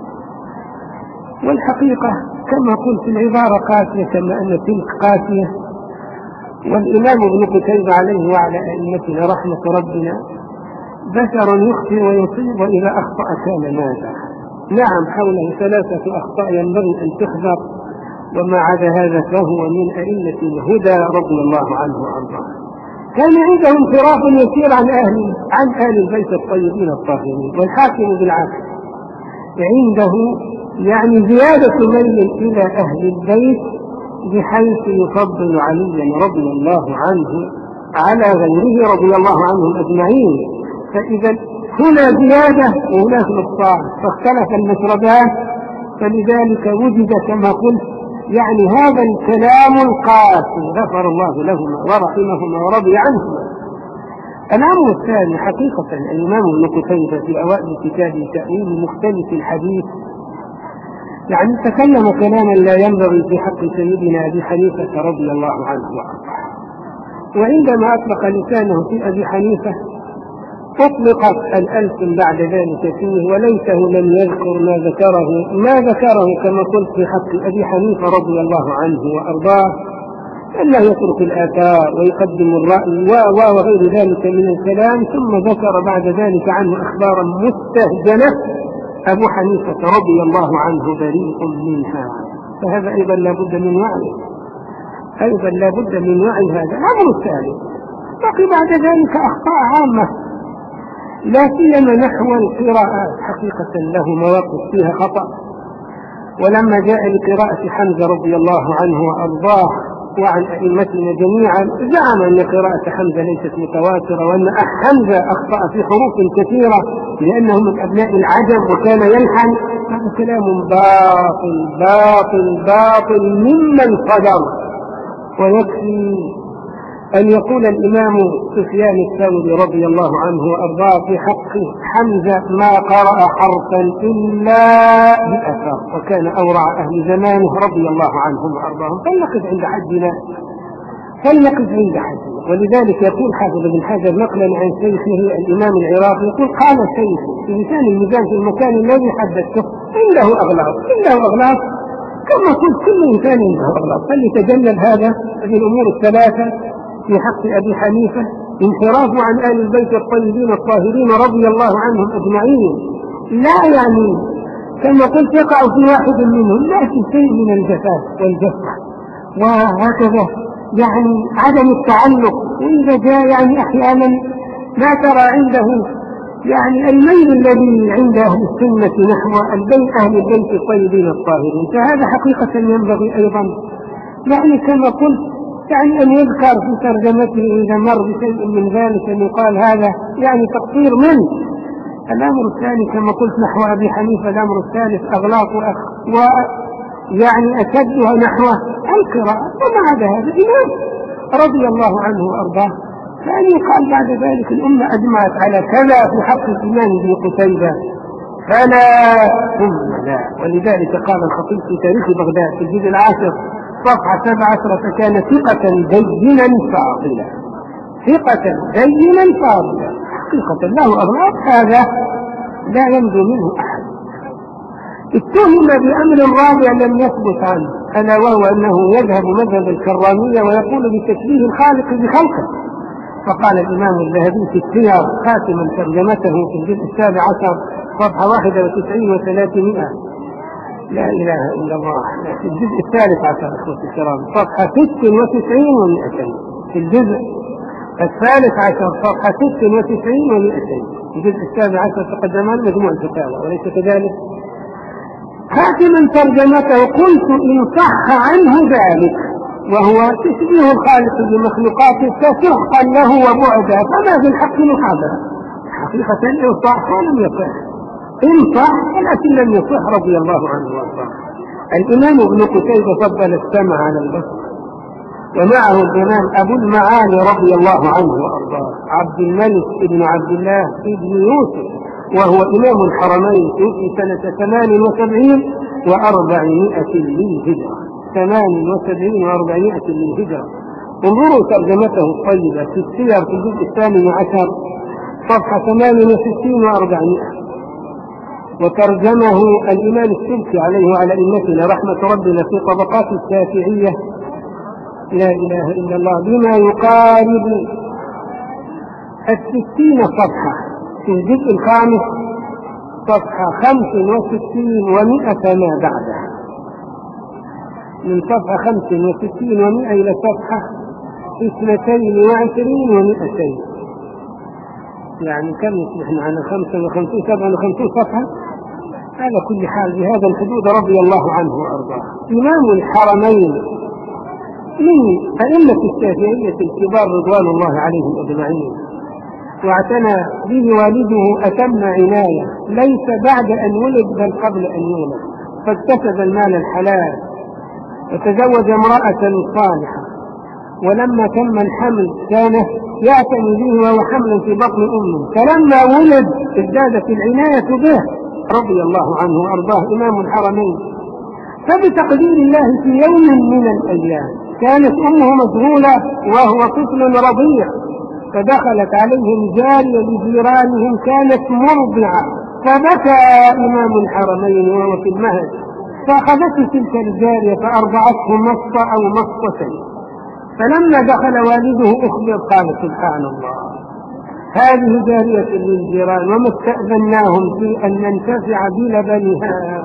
والحقيقة كما قلت العبارة قاسية كما أن تلك قاسية. والإمام ابن قتيبة عليه وعلى أئمتنا رحمة ربنا بشر يخطئ ويصيب، وإذا أخطأ كان ماذا؟ نعم، حوله ثلاثة أخطاء ينبغي أن تحذر، وما عدا هذا فهو من أئمة الهدى رضي الله عنه وأرضاه. كان عنده انصراف يسير عن أهل عن أهل البيت الطيبين الطاهرين، والحاكم بالعكس عنده يعني زيادة ميل إلى أهل البيت بحيث يفضل عليا رضي الله عنه على غيره رضي الله عنهم أجمعين. فإذا هنا زيادة وهناك نقصان، فاختلف المشربات، فلذلك وجد كما قلت يعني هذا الكلام القاسي غفر الله لهما ورحمهما ورضي عنهما. الأمر الثاني حقيقة الإمام ابن قتيبة في أوائل كتابه تأويل مختلف الحديث يعني تكلم كلاما لا ينبغي في حق سيدنا أبي حنيفة رضي الله عنه وأرضاه. وعندما أطلق لسانه في أبي حنيفة أطلقت الألسن بعد ذلك فيه، وليته لم يذكر ما ذكره ما ذكره كما قلت في حق أبي حنيفة رضي الله عنه وأرضاه، أنه يترك الآثار ويقدم الرأي وغير ذلك من الكلام، ثم ذكر بعد ذلك عنه أخبارا مستهجنة أبو حنيفة رضي الله عنه بريء منها. فهذا أيضا لا بد من وعي، أيضا لا بد من وعي هذا. الأمر الثالث بقي بعد ذلك أخطاء عامة، لا سيما نحو القراءات، حقيقة له مواقف فيها خطأ، ولما جاء لقراءة حمزة رضي الله عنه وأرضاه وعن أئمتنا جميعا زعم أن قراءة حمزة ليست متواترة، وأن حمزة أخطأ في حروف كثيرة لأنه من أبناء العجم وكان يلحن. هذا كلام باطل باطل باطل ممن صدر. ويكفي أن يقول الإمام سفيان الثوري رضي الله عنه وأرضاه في حق حمزة ما قرأ حرفا إلا بأثر، وكان أورع أهل زمانه رضي الله عنهم وأرضاهم. فلنقف عند حدنا فلنقف عند حدنا ولذلك يقول حافظ بن حجر نقلا عن شيخه الإمام العراقي يقول قال شيخ في لسان الميزان في المكان الذي حدثته عنده أغلاط عنده أغلاط كما قلت كل إنسان عنده أغلاط. فليتجنب هذا هذه الأمور الثلاثة في حق أبي حنيفة: انحراف عن آل البيت الطيبين الطاهرين رضي الله عنهم أجمعين، لا يعني كما قلت يقع في واحد منهم لكن شيء من الجفاف والجفة، وهكذا يعني عدم التعلق. وإذا جاء يعني أحيانا ما ترى عنده يعني الميل الذي عند أهل السنة نحو البيت أهل البيت الطيبين الطاهرين، فهذا حقيقة ينبغي أيضا يعني كما قلت يعني أن يذكر في ترجمته إذا مر بشيء من ذلك أن يقال هذا يعني تقصير منه. الأمر الثاني كما قلت نحو أبي حنيفة، الأمر الثالث أغلاط ويعني أشدها نحو القراءة. وما عدا هذا الإمام رضي الله عنه وأرضاه، فأن يقال بعد ذلك الأمة أجمعت على كذا في حق الإمام ابن قتيبة فلا ثم لا. ولذلك قال الخطيب في تاريخ بغداد في الجزء العاشر صفحة سبع عشرة: كان ثقة دينا فاضلا، ثقة دينا فاضلا، حقيقة له أغلاط هذا لا ينجو منه أحد. اتهم بأمر رابع لم يثبت عنه، ألا وهو أنه يذهب مذهب الكرامية ويقول بتشبيه الخالق بخلقه. فقال الإمام الذهبي في السير خاتما ترجمته في الجزء السابع عشر صفحة واحدة وتسعين وثلاثمائة: لا إله إلا الله. في الجزء الثالث عشر أخوة الكرام صفحة ست وتسعين ومئتين، في الجزء الثالث عشر صفحة ست وتسعين ومئتين، في الجزء السابع عشر تقدمان مجموع الفتاوى، وليس كذلك؟ خاتما ترجمته قلت إن صح عنه ذلك وهو تشبيه الخالق بمخلوقاته فسحقا له وبعدا، فما في الحق محاضرة. حقيقة إن صح ولم يصح، إن صح ولكن لم يصح رضي الله عنه وارضاه. الإمام ابن قتيبة فضل السمع على البصر، ومعه الإمام أبو المعالي رضي الله عنه وارضاه عبد الملك ابن عبد الله ابن يوسف، وهو إمام الحرمين، توفي سنة ثمان وسبعين وأربعمائة للهجرة، ثمان وسبعين وأربعمائة للهجرة. انظروا ترجمته الطيبة في السير في الجزء الثامن عشر صفحة ثمان وستين وأربعمائة. وترجمه الإمام السبكي عليه وعلى أئمتنا رحمة ربنا في طبقات الشافعية، لا إله إلا الله، بما يقارب الستين صفحة، في الجزء الخامس صفحة خمس وستين ومئة ما بعدها، من صفحة خمس وستين ومئة إلى صفحة اثنتين وعشرين ومئتين، يعني كم نحن على خمسة وخمسين سبعة وخمسين صفحة. على كل حال بهذا الحدود رضي الله عنه وأرضاه. إمام الحرمين من أئمة الشافعية الكبار رضوان الله عليهم أجمعين، واعتنى به والده أتم عناية، ليس بعد أن ولد بل قبل أن يولد، فاكتسب المال الحلال وتزوج امرأة صالحة، ولما تم الحمل كان يعتني به وهو حمل في بطن أمه، فلما ولد ازدادت العناية به رضي الله عنه وأرضاه إمام الحرمين. فبتقدير الله في يوم من الأيام كانت أمه مشغولة وهو طفل رضيع، فدخلت عليهم جارية لجيرانهم كانت مرضعة، فبكى إمام الحرمين وهو في المهد، فأخذته تلك الجارية فأرضعته مصة أو مصتين. فلما دخل والده أخبر قال سبحان الله هذه جارية للجيران وما استأذناهم في أن ننتفع بلبنها،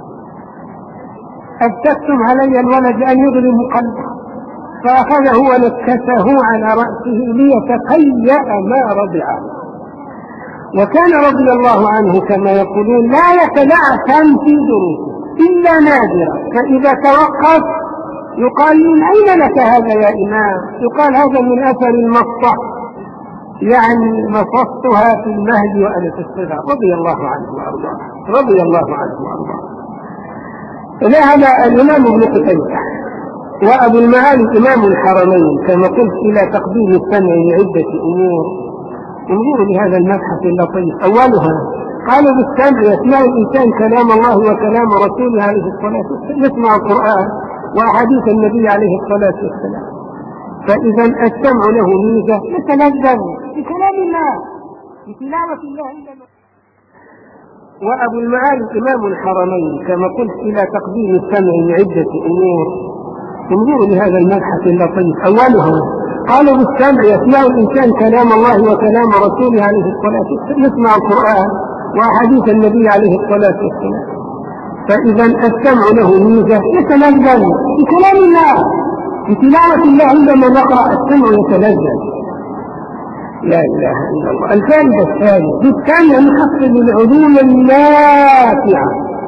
أبتكتم علي الولد أن يظلم قلبه، فأخذه ونكسه على رأسه ليتقيأ ما رضعه. وكان رضي الله عنه كما يقولون لا يتلعثم في دروسه، إلا نادرا، فإذا توقف يقال من أين لك هذا يا إمام؟ يقال هذا من أثر المصة، يعني مصصتها في المهد وأنا في الصغر، رضي الله عنه وأرضاه، رضي الله عنه وأرضاه. ذهب الإمام ابن قتيبة وأبو المعالي إمام الحرمين كما قلت إلى تقديم السمع لعدة أمور. انظروا لهذا المبحث اللطيف. أولها قالوا بالسمع يسمع الإنسان كلام الله وكلام رسوله عليه الصلاة والسلام، يسمع القرآن وأحاديث النبي عليه الصلاة والسلام، فإذا السمع له ميزة يتلذذ بكلام الله بتلاوة الله عندما. وأبو المعالي إمام الحرمين كما قلت إلى تقديم السمع لعدة أمور. انظروا لهذا المبحث اللطيف. أولها قالوا بالسمع يسمع الإنسان كلام الله وكلام رسوله عليه الصلاة والسلام، يسمع القرآن وأحاديث النبي عليه الصلاة والسلام، فإذا السمع له ميزة يتلذذ بكلام الله بتلاوة الله عندما نقرأ السمع يتلذذ. لا إله إلا الله. الفائدة الثانية بالسمع نحصل العلوم النافعة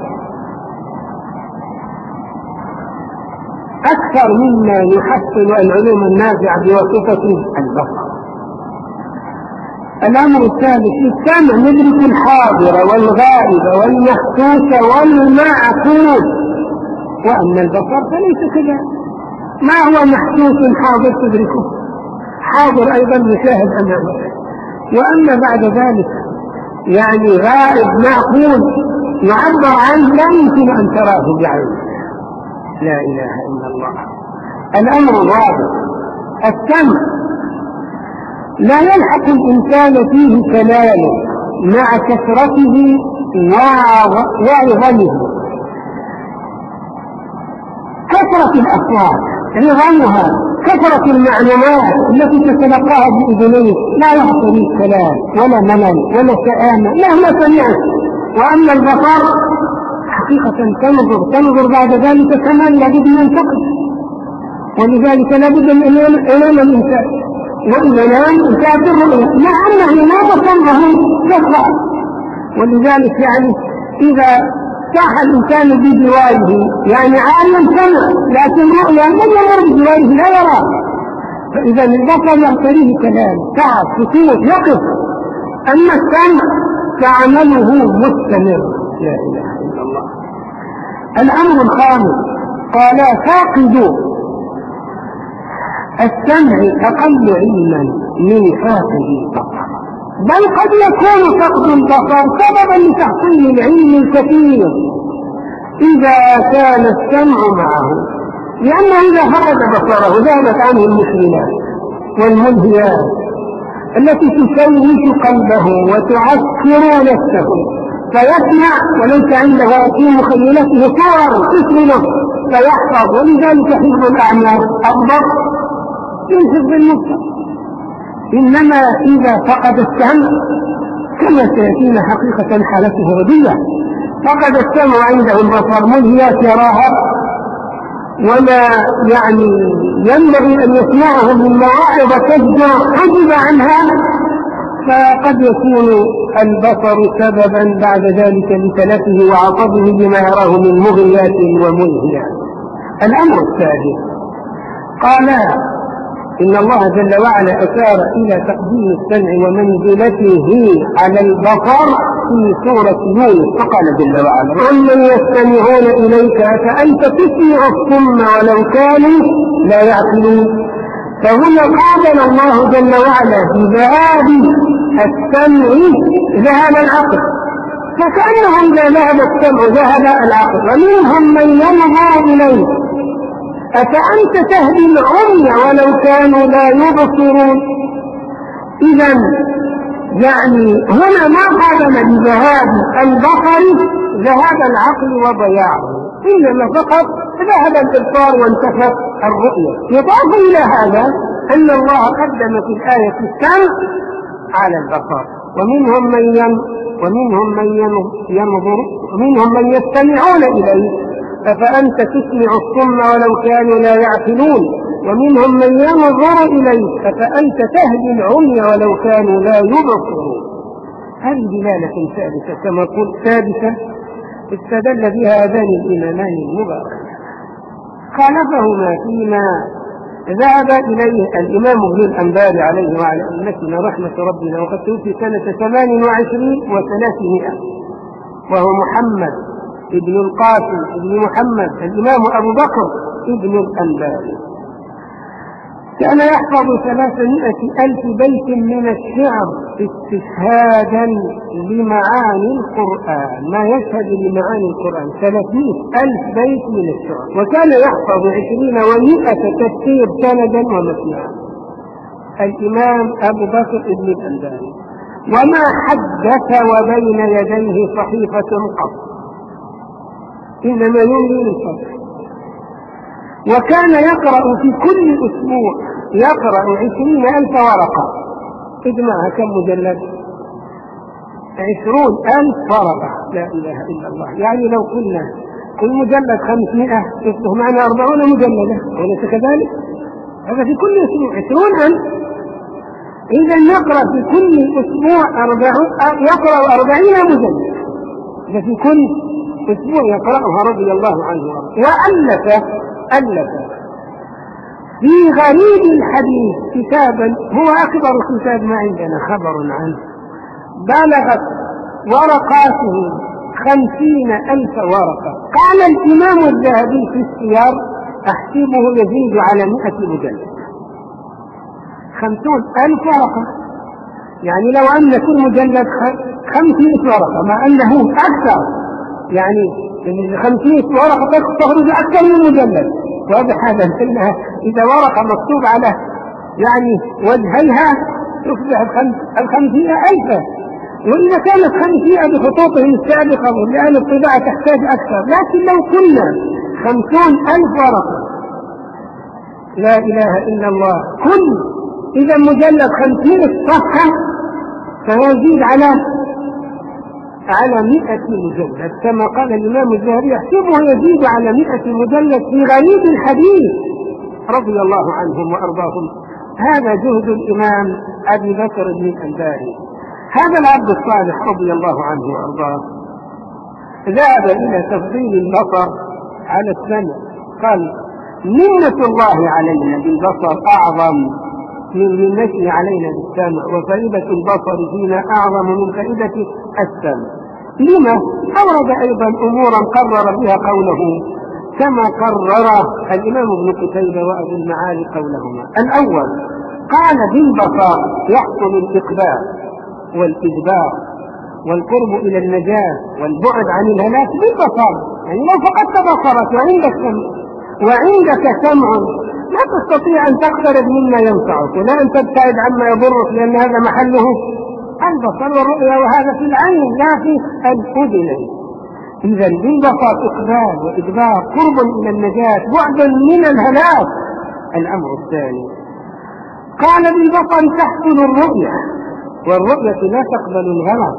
أكثر مما يحصل العلوم النافعة بواسطة البصر. الأمر الثالث بالسمع ندرك الحاضر والغائب والمحسوس والمعقول، وأما البصر فليس كذلك. ما هو محسوس حاضر تدركه، حاضر أيضا مشاهد أمامك، وأما بعد ذلك يعني غائب معقول يعبر عنه لا يمكن أن تراه بعينك. لا إله إلا الله. الأمر الرابع السمع لا يلحق الإنسان فيه كلام مع كثرته وعظمه. كثرة الأصوات عظمها، كثرة المعلومات التي تتلقاها بأذنيك لا يحصل الكلام ولا ملل ولا سآمة مهما سمعت. وأما البصر حقيقة تنظر تنظر بعد ذلك كمان لابد من ينتقل، ولذلك لابد من أمام الإنسان، وإذا نام انتهت الرؤية مع أنه لا تصنعه يطلع. ولذلك يعني إذا صاح الإنسان بجواره يعني عالم سمع لكن رؤيا من يمر بجواره لا يرى، فإذا البصر يعتريه كلام تعب سكوت يقف. أما السمع فعمله مستمر. لا إله إلا الله. الأمر الخامس قال فاقد السمع أقل علما من فاقد البصر، بل قد يكون فقد البصر سببا لتحصيل العلم الكثير إذا كان السمع معه، لأنه إذا فقد بصره ذهبت عنه المشكلات والملهيات التي تشوش قلبه وتعكر نفسه، فيسمع وليس عنده في مخيلته صور تشغله فيحفظ. ولذلك حفظ الأعمال أضبط من حفظ النفس. إنما إذا فقد السمع كما سيأتينا حقيقة حالته ردية، فقد السمع عنده البصر ملهيات يراها وما يعني ينبغي أن يسمعه من مواعظ تزجر حجب عنها، فقد يكون البصر سببا بعد ذلك لتلفه وعطبه بما يراه من مغريات وملهيات. الأمر الثالث قال إن الله جل وعلا أشار إلى تقديم السمع ومنزلته على البصر في سورة يونس، فقال جل وعلا ومن يستمعون إليك فأنت تسمع الصم ولو كانوا لا يعقلون. فهنا قابل الله جل وعلا بذهاب السمع ذهب العقل، فكأنهم إذا ذهب السمع ذهب العقل. ومنهم من ينظر إليك أفأنت تهدي العمي ولو كانوا لا يبصرون. إذا يعني هنا ما قابل بذهاب البصر ذهاب العقل وضياعه، إنما فقط ذهب الإبصار وانتفت الرؤية. يضاف إلى هذا أن الله قدم في الآية السمع على البصر. ومنهم من ين ومنهم من ينظر ومنهم من يستمعون إليه أفأنت تسمع الصم ولو كانوا لا يعقلون. ومنهم من ينظر إليه أفأنت تهدي العمي ولو كانوا لا يبصرون. هذه دلالة ثالثة كما قلت ثابتة استدل بها هذان الإمامان المباركان. خالفهما فيما ذهب إليه الإمام ابن الأنباري عليه وعلى أمتنا رحمة ربنا، وقد توفي سنة ثمان وعشرين وثلاثمائة، وهو محمد ابن القاسم ابن محمد الإمام أبو بكر ابن الأنباري. كان يحفظ ثلاثمائة ألف بيت من الشعر استشهادا لمعاني القرآن، ما يشهد لمعاني القرآن ثلاثمائة ألف بيت من الشعر، وكان يحفظ عشرين ومائة تفسير سندا ومتنا. الإمام أبو بكر ابن الأنباري وما حدث وبين يديه صحيفة قط، إنما يملي الفتح. وكان يقرأ في كل أسبوع يقرأ عشرين ألف ورقة. اجمعها كم مجلد؟ عشرون ألف ورقة. لا إله إلا الله. يعني لو قلنا كل مجلد خمسمائة يصبح معنا أربعون مجلدة، وليس كذلك؟ هذا في كل أسبوع عشرون ألف. إذا نقرأ في كل أسبوع أربعون يقرأ أربعين مجلد، إذا في كل أسبوع يقرأها رضي الله عنه. وألف ألف في غريب الحديث كتابا هو أكبر كتاب ما عندنا خبر عنه، بلغت ورقاته خمسين ألف ورقة. قال الإمام الذهبي في السير أحسبه يزيد على مئة مجلد. خمسون ألف ورقة، يعني لو أن كل مجلد خمسين ورقة، مع أنه أكثر، يعني خمسين ورقة تخرج أكثر من مجلد. وهذا حالا إنها إذا ورقة مكتوب على يعني وجهيها تصبح الخمسين ألفا، وإذا كانت خمسين بخطوطهم السابقة لأن الطباعة تحتاج أكثر. لكن لو كنا خمسون ألف ورقة، لا إله إلا الله، كل إذا مجلد خمسين صفحة فيزيد على على مئة مجلد، كما قال الإمام الذهبي يحسبه يزيد على مئة مجلد في غريب الحديث رضي الله عنهم وأرضاهم. هذا جهد الإمام أبي بكر بن الأنباري. هذا العبد الصالح رضي الله عنه وأرضاه ذهب إلى تفضيل البصر على السمع. قال: منة الله علينا بالبصر أعظم من منته علينا بالسمع، وفائدة البصر فينا أعظم من فائدة السمع. لما؟ أورد أيضا أمورا قرر بها قوله كما قرر الإمام ابن قتيبة وأبو المعالي قولهما. الأول قال: بالبصر يحصل الإقبال والإدبار والقرب إلى النجاة والبعد عن الهلاك بالبصر. يعني لو فقدت بصرك وعندك سمع وعندك سمع لا تستطيع أن تقترب مما ينفعك ولا أن تبتعد عما يضرك، لأن هذا محله البصر والرؤيا، وهذا في العين لا في الأذن. إذا بالبصر إقبال وإدبار، قرب إلى النجاة، بعد من الهلاك. الأمر الثاني قال: بالبصر تحصل الرؤيا، والرؤية لا تقبل الغلط،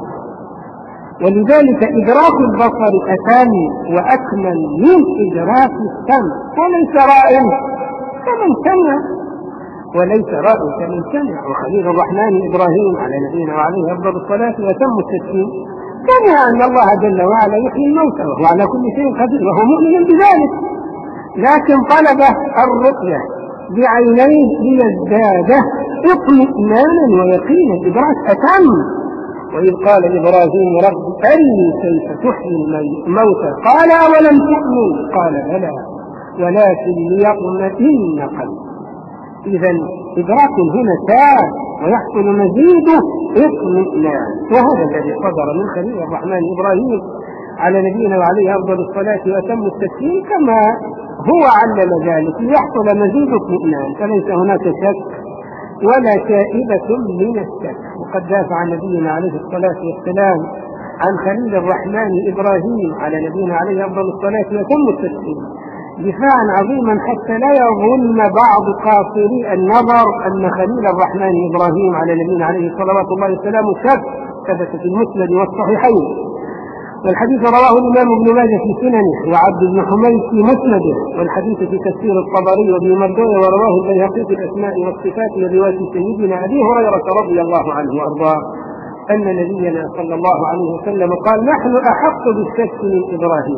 ولذلك إدراك البصر أتم وأكمل من إدراك السمع. وليس رائع كمن سمع وليس رائع كمن سمع. وخليل الرحمن إبراهيم على نبينا وعليه أفضل الصلاة وتم التسليم سمع أن الله جل وعلا يحيي الموتى وهو على كل شيء قدير وهو مؤمن بذلك، لكن طلب الرؤية بعينيه ليزداد اطمئنانا ويقينا. إدراك أتم. وإذ قال إبراهيم: رب أرني كيف تحيي الموتى قال: أولم تؤمن قال: بلى ولكن ليطمئن قلبي. إذا إدراك هنا تام ويحصل مزيد اطمئنان، وهذا الذي صدر من خليل الرحمن إبراهيم على نبينا وعليه أفضل الصلاة وأتم التسليم، كما هو علم ذلك ليحصل مزيد اطمئنان، فليس هناك شك ولا شائبة من الشك. وقد دافع نبينا عليه الصلاة والسلام عن خليل الرحمن إبراهيم على نبينا عليه أفضل الصلاة وأتم التسليم دفاعا عظيما، حتى لا يظن بعض قاصري النظر أن خليل الرحمن إبراهيم على نبينا عليه صلوات الله والسلام شك. ثبت في المسند والصحيحين، والحديث رواه الإمام ابن ماجه في سننه وعبد بن حميد في مسنده، والحديث في تفسير الطبري وابن مردويه، ورواه البيهقي في الأسماء والصفات من رواية سيدنا أبي هريرة رضي الله عنه وأرضاه أن نبينا صلى الله عليه وسلم قال نحن أحق بالشك من إبراهيم.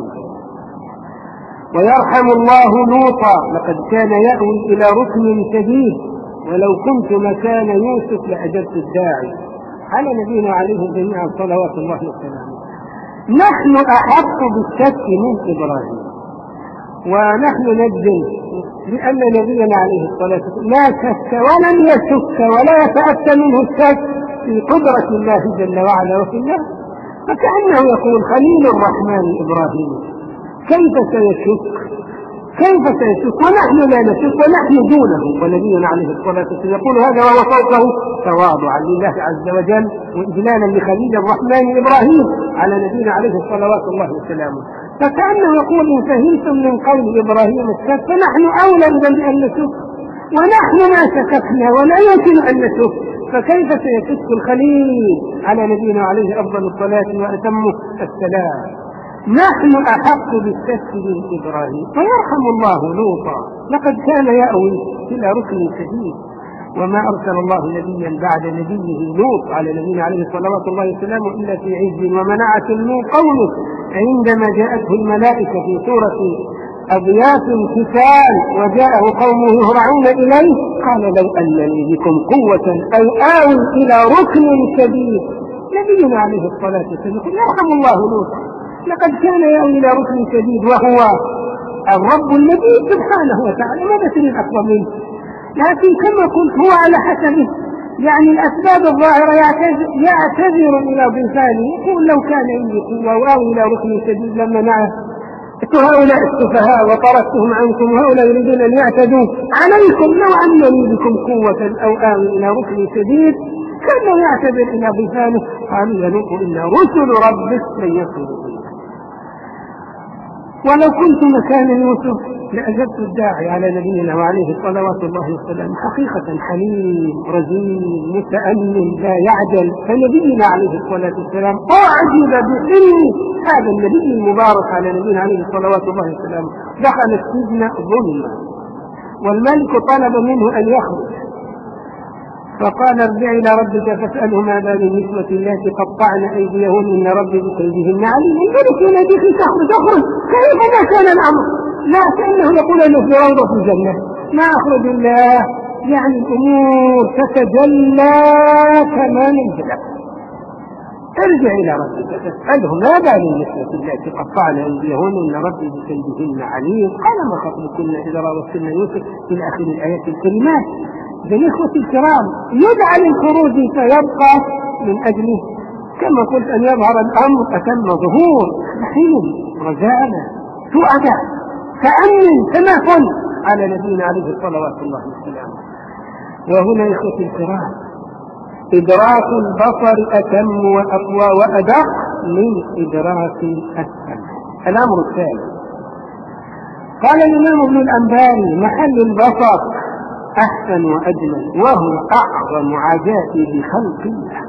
ويرحم الله لوطا لقد كان يأوي إلى ركن شديد ولو كنت مكان يوسف لأجبت الداعي. على نبينا عليه جميعا صلوات الله وسلامه. نحن أحق بالشك من إبراهيم، ونحن نجزم لأن نبينا عليه الصلاة والسلام لا شك ولم يشك ولا يتأتى منه الشك في قدرة الله جل وعلا وفي الله، فكأنه يقول خليل الرحمن إبراهيم كيف سيشك كيف سيشك ونحن لا نشك ونحن دونه. ونبينا عليه الصلاة والسلام يقول هذا وهو فوقه تواضعا لله عز وجل وإجلالا لخليل الرحمن إبراهيم على نبينا عليه الصلوات الله وسلامه. فكأنه يقول إن فهمتم من قول إبراهيم الشك فنحن أولى إذا بأن نشك، ونحن ما شككنا ولا يمكن أن نشك، فكيف سيشك الخليل على نبينا عليه أفضل الصلاة وأتم السلام. نحن أحق بالشك من إبراهيم. ويرحم الله لوطا لقد كان يأوي إلى ركن شديد. وما أرسل الله نبيا بعد نبيه لوط على نبينا عليه الصلاة والسلام إلا في عز ومنعة من قومه عندما جاءته الملائكة في سورة أضياف كتال وجاءه قومه يهرعون إليه قال لو أن لي بكم قوة أو آوي إلى ركن شديد. نبينا عليه الصلاة والسلام يرحم الله لوطا لقد كان يأوي إلى ركن شديد وهو الرب الذي سبحانه وتعالى ماذا تريد أكبر منه؟ لكن كما قلت هو على حسبه، يعني الأسباب الظاهرة يعتذر إلى ضيفانه يقول لو كان عندي قوة وآوي إلى ركن شديد لما نعرف هؤلاء السفهاء وطردتهم عنكم وهؤلاء يريدون أن يعتدوا عليكم لو أن لي بكم قوة أو آوي إلى ركن شديد كان يعتذر إلى ضيفانه قالوا يا لوط إن رسل ربك لن يصلوا إليك. ولو كنت مكان يوسف لأجبت الداعي على نبينا وعليه الصلوات الله والسلام. حقيقة حليم رزين متأمل لا يعجل. فنبينا عليه الصلاة والسلام أعجب بحلم هذا النبي المبارك على نبينا عليه الصلوات الله والسلام. دخل السجن ظلما والملك طلب منه أن يخرج فقال ارجع إلى ربك فاسأله ما بال النسوة التي قطعن أيديهن إن ربي بكيدهن عليم. الملك يناديك تخرج اخرج كيف ما كان الأمر؟ لا كأنه يقول أنه في روضة في الجنة ما أخرج الله، يعني الأمور تتجلى كما ننجلك. ارجع إلى ربك فاسأله ما بال النسوة التي قطعن أيديهن إن ربي بكيدهن عليم. قال ما خطبكن إذا راوتن يوسف إلى آخر الآيات الكلمات. بالإخوة الكرام يدعى للخروج فيبقى من أجله كما قلت أن يظهر الأمر أتم ظهور حين رجانا سؤدا تأمن تماثل على نبينا عليه الصلوات الله والسلام. وهنا إخوة الكرام إدراك البصر أتم وأقوى وأدق من إدراك السمع. الأمر الثاني قال الإمام ابن الأنباري محل البصر أحسن وأجمل وهو أعظم عجائب خلق الله.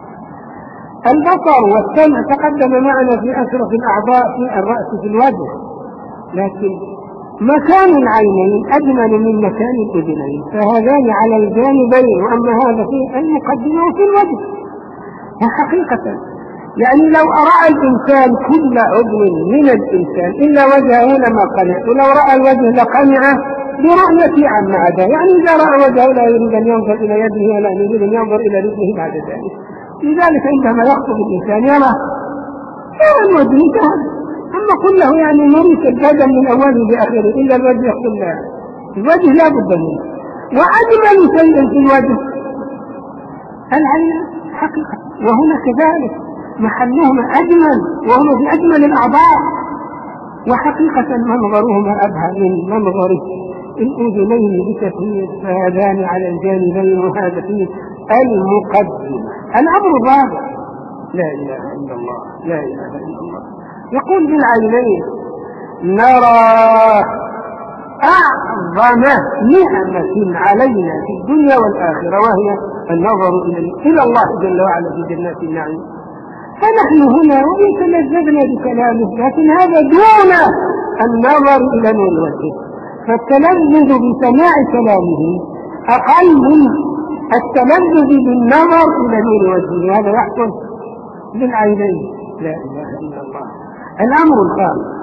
البصر والسمع تقدم معنا في أشرف الأعضاء في الرأس في الوجه، لكن مكان العينين أجمل من مكان الأذنين فهذان على الجانبين، وأما هذا في المقدمة وفي الوجه. وحقيقة يعني لو أرأى الإنسان كل عضو من الإنسان إلا وجهه لما قنع، ولو رأى الوجه لقنع برؤية عما عدا. يعني إذا رأى وجهه لا يريد أن ينظر إلى يده ولا يريد أن ينظر إلى رجله بعد ذلك. لذلك عندما يخطب الإنسان يرى يرى الوجه انتهى. أما كله يعني مريك البدن من أوله لآخره إلا الوجه كله. الوجه لا بد منه. وأجمل شيء في الوجه العين حقيقة، وهنا كذلك محلهما أجمل وهما في أجمل الأعضاء، وحقيقة منظرهما أبهى من منظره الأذنين بكثير فهذان على الجانبين وهذا فيه المقدمة. الأمر الرابع لا إله إلا الله لا إله إلا الله يقول بالعينين نرى أعظم نعمة علينا في الدنيا والآخرة وهي النظر إلى الله جل وعلا في جنات النعيم. فنحن هنا وإن تلذذنا بكلامه لكن هذا دون النظر إلى نور وجهه. فالتلذذ بسماع كلامه أقل من التلذذ بالنظر إلى نور وجهه، هذا يحصل بالعينين. لا إله إلا الله. الأمر الخامس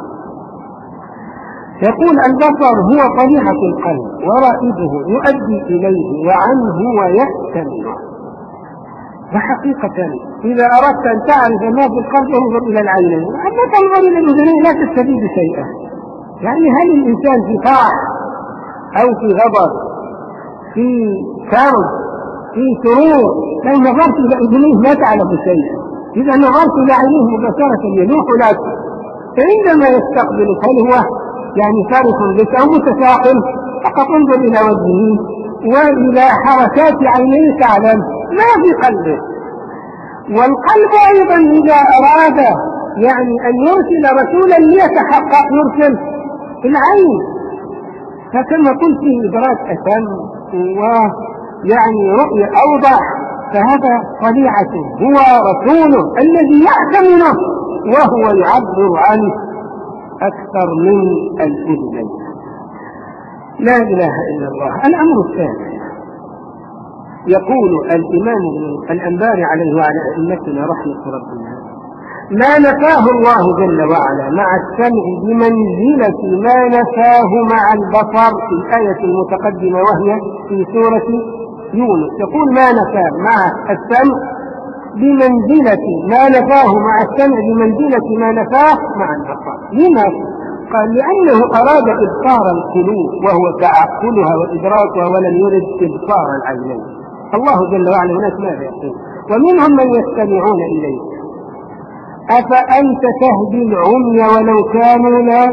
يقول البصر هو طليعة القلب ورائده يؤدي إليه وعنه ويأتمر. وحقيقة إذا أردت أن تعرف ما في القلب انظر إلى العينين، أما تنظر إلى الأذنين لا تستفيد شيئا. يعني هل الإنسان في فرح أو في غضب، في كرب، في سرور، لو نظرت إلى أذنيه لا تعلم شيئا. إذا نظرت إلى عينيه مباشرة يلوح لك، فعندما يستقبلك هل هو يعني فارق بك أو متساقل، فقط انظر إلى وجهه وإلى حركات عينيه تعلم ما في قلبه. والقلب أيضا إذا أراد يعني أن يرسل رسولا ليتحقق يرسل العين، فكما قلت في إدراك أتم ويعني رؤية أوضح، فهذا طليعته هو رسوله الذي يأتمنه وهو يعبر عنه أكثر من الأذنين. لا إله إلا الله. الأمر الثاني يقول الإمام الأنباري عليه وعلى أئمتنا رحمة ربنا: ما نفاه الله جل وعلا مع السمع بمنزلة ما نفاه مع البصر في الآية المتقدمة وهي في سورة يونس. يقول ما نفاه مع السمع بمنزلة ما نفاه مع السمع بمنزلة ما نفاه مع البصر. لماذا؟ قال لأنه أراد إبصار القلوب وهو تعقلها وإدراكها ولم يرد إبصار العينين. الله جل وعلا هناك ماذا يقول؟ ومنهم من يستمعون إليك أفأنت تهدي العمي ولو كانوا لا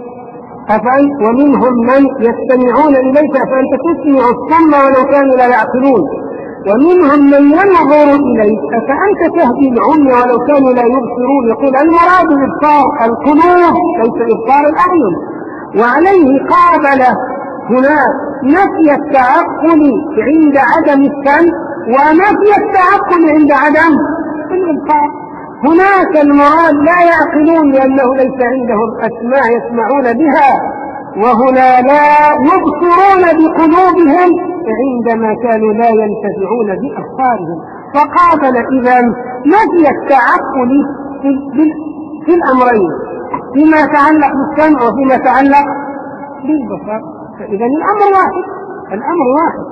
أفأنت ومنهم من يستمعون إليك أفأنت تسمع الصم ولو كانوا لا يعقلون ومنهم من ينظر إليك أفأنت تهدي العمي ولو كانوا لا يبصرون. يقول المراد إبصار القلوب ليس إبصار الأعين. وعليه قابل هناك نفي التعقل عند عدم السمع ونفي التعقل عند عدم الإبصار. هناك المراد لا يعقلون لأنه ليس عندهم أسماع يسمعون بها، وهنا لا يبصرون بقلوبهم عندما كانوا لا ينتفعون بأبصارهم. فقابل إذا نفي التعقل في, في الأمرين فيما يتعلق بالسمع وفيما يتعلق بالبصر. فإذا الأمر واحد الأمر واحد.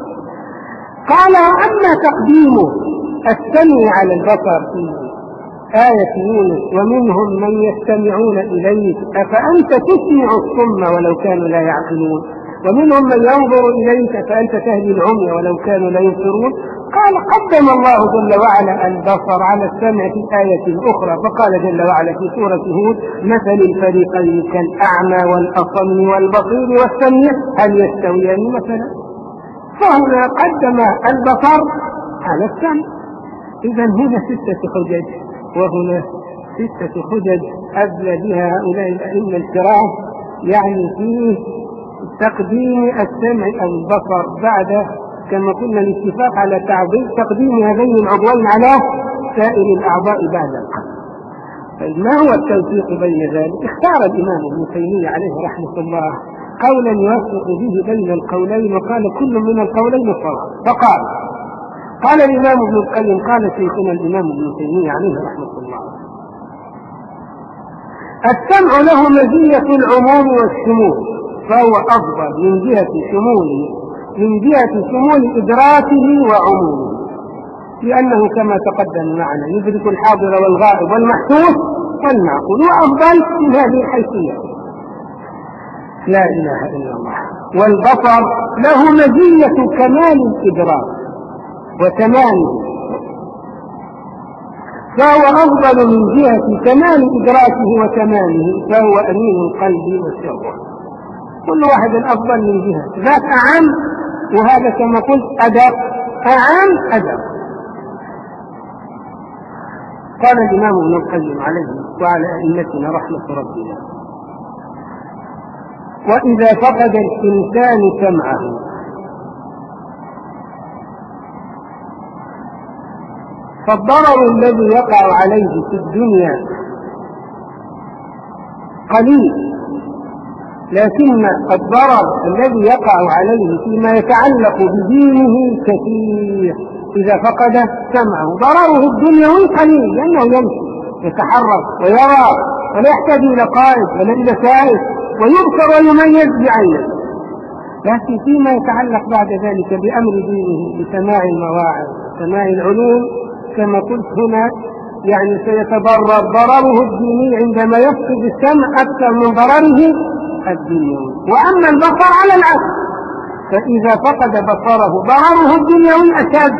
قال: وأما تقديم السمع على البصر في آية يونس ومنهم من يستمعون إليك أفأنت تسمع الصم ولو كانوا لا يعقلون ومنهم من ينظر إليك فأنت تهدي العمي ولو كانوا لا يبصرون. قال: قدم الله جل وعلا البصر على السمع في آية أخرى، فقال جل وعلا في سورة هود: مثل الفريقين كالأعمى والأصم والبصير والسميع هل يستويان مثلا. فهنا قدم البصر على السمع. إذا هنا ستة حجج وهنا ستة حجج أبلى بها هؤلاء الأئمة الكرام يعني في تقديم السمع أو البصر بعد كما قلنا الاتفاق على تقديم هذين العضوين على سائر الأعضاء بعد القلب. ما هو التوفيق بين ذلك؟ اختار الإمام ابن تيمية عليه رحمة الله قولا يوفق به بين القولين وقال كل من القولين صواب. فقال قال الإمام ابن القيم قال شيخنا الإمام ابن تيمية عليه رحمة الله: السمع له مزية العموم والشمول، فهو أفضل من جهة شموله من جهة شمول إدراكه وعمومه، لأنه كما تقدم معنا يدرك الحاضر والغائب والمحسوس والمعقول، وأفضل من هذه الحيثية. لا إله إلا الله. والبصر له مزية كمال الإدراك وتمامه، فهو أفضل من جهة كمال إدراكه وتمامه، فهو أمين القلب والشعور. كل واحد أفضل من جهة ذات أعم، وهذا كما قلت أدب أعم أدب. قال الإمام ابن القيم عليه وعلى أئمتنا رحمة ربنا: وإذا فقد الإنسان سمعه فالضرر الذي يقع عليه في الدنيا قليل، لكن الضرر الذي يقع عليه فيما يتعلق بدينه كثير. إذا فقد سمعه ضرره الدنيوي قليل، لأنه يمشي يتحرك ويرى ولا يحتاج إلى قائد ولا إلى سائق ويبصر ويميز بعينه. لكن فيما يتعلق بعد ذلك بأمر دينه بسماع المواعظ سماع العلوم كما قلت هنا، يعني سيتضرر ضرره الديني عندما يفقد السمع أكثر من ضرره الدنيوي. وأما البصر على العكس، فإذا فقد بصره ضرره الدنيوي أشد،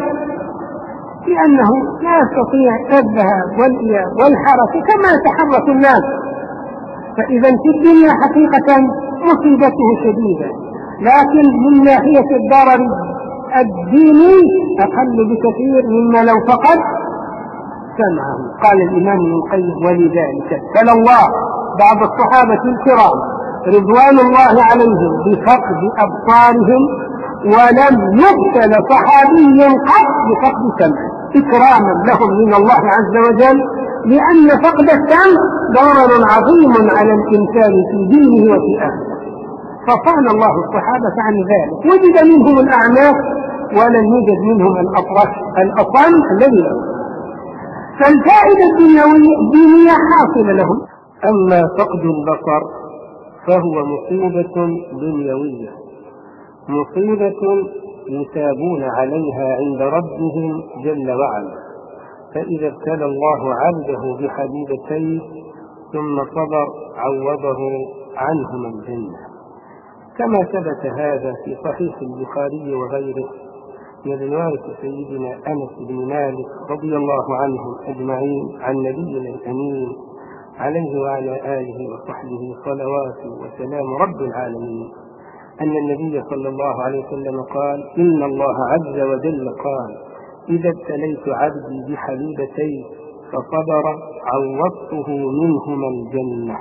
لأنه لا يستطيع الذهاب والإياب والحركة كما يتحرك الناس. فإذا في الدنيا حقيقة مصيبته شديدة، لكن من ناحية الضرر الديني أقل بكثير مما لو فقد سمعه. قال الإمام ابن القيم: ولذلك ابتلى الله بعض الصحابة الكرام رضوان الله عليهم بفقد أبصارهم، ولم يبتل صحابي قط بفقد سمعه، إكراما لهم من الله عز وجل، لأن فقد السمع ضرر عظيم على الإنسان في دينه وفي آخرته. فصان الله الصحابة عن ذلك، وجد منهم الأعمى ولم يوجد منهم الأطرش الأصم الذي له. فالفائدة الدينية حاصلة لهم. أما فقد البصر فهو مصيبة دنيوية، مصيبة يثابون عليها عند ربهم جل وعلا. فإذا ابتلى الله عبده بحبيبتيه ثم صبر عوضه عنهما الجنة، كما ثبت هذا في صحيح البخاري وغيره من رواية سيدنا أنس بن مالك رضي الله عنهم أجمعين عن نبينا الأمين عليه وعلى آله وصحبه صلوات وسلام رب العالمين أن النبي صلى الله عليه وسلم قال: إن الله عز وجل قال: إذا ابتليت عبدي بحبيبتيه فصبر عوضته منهما الجنة.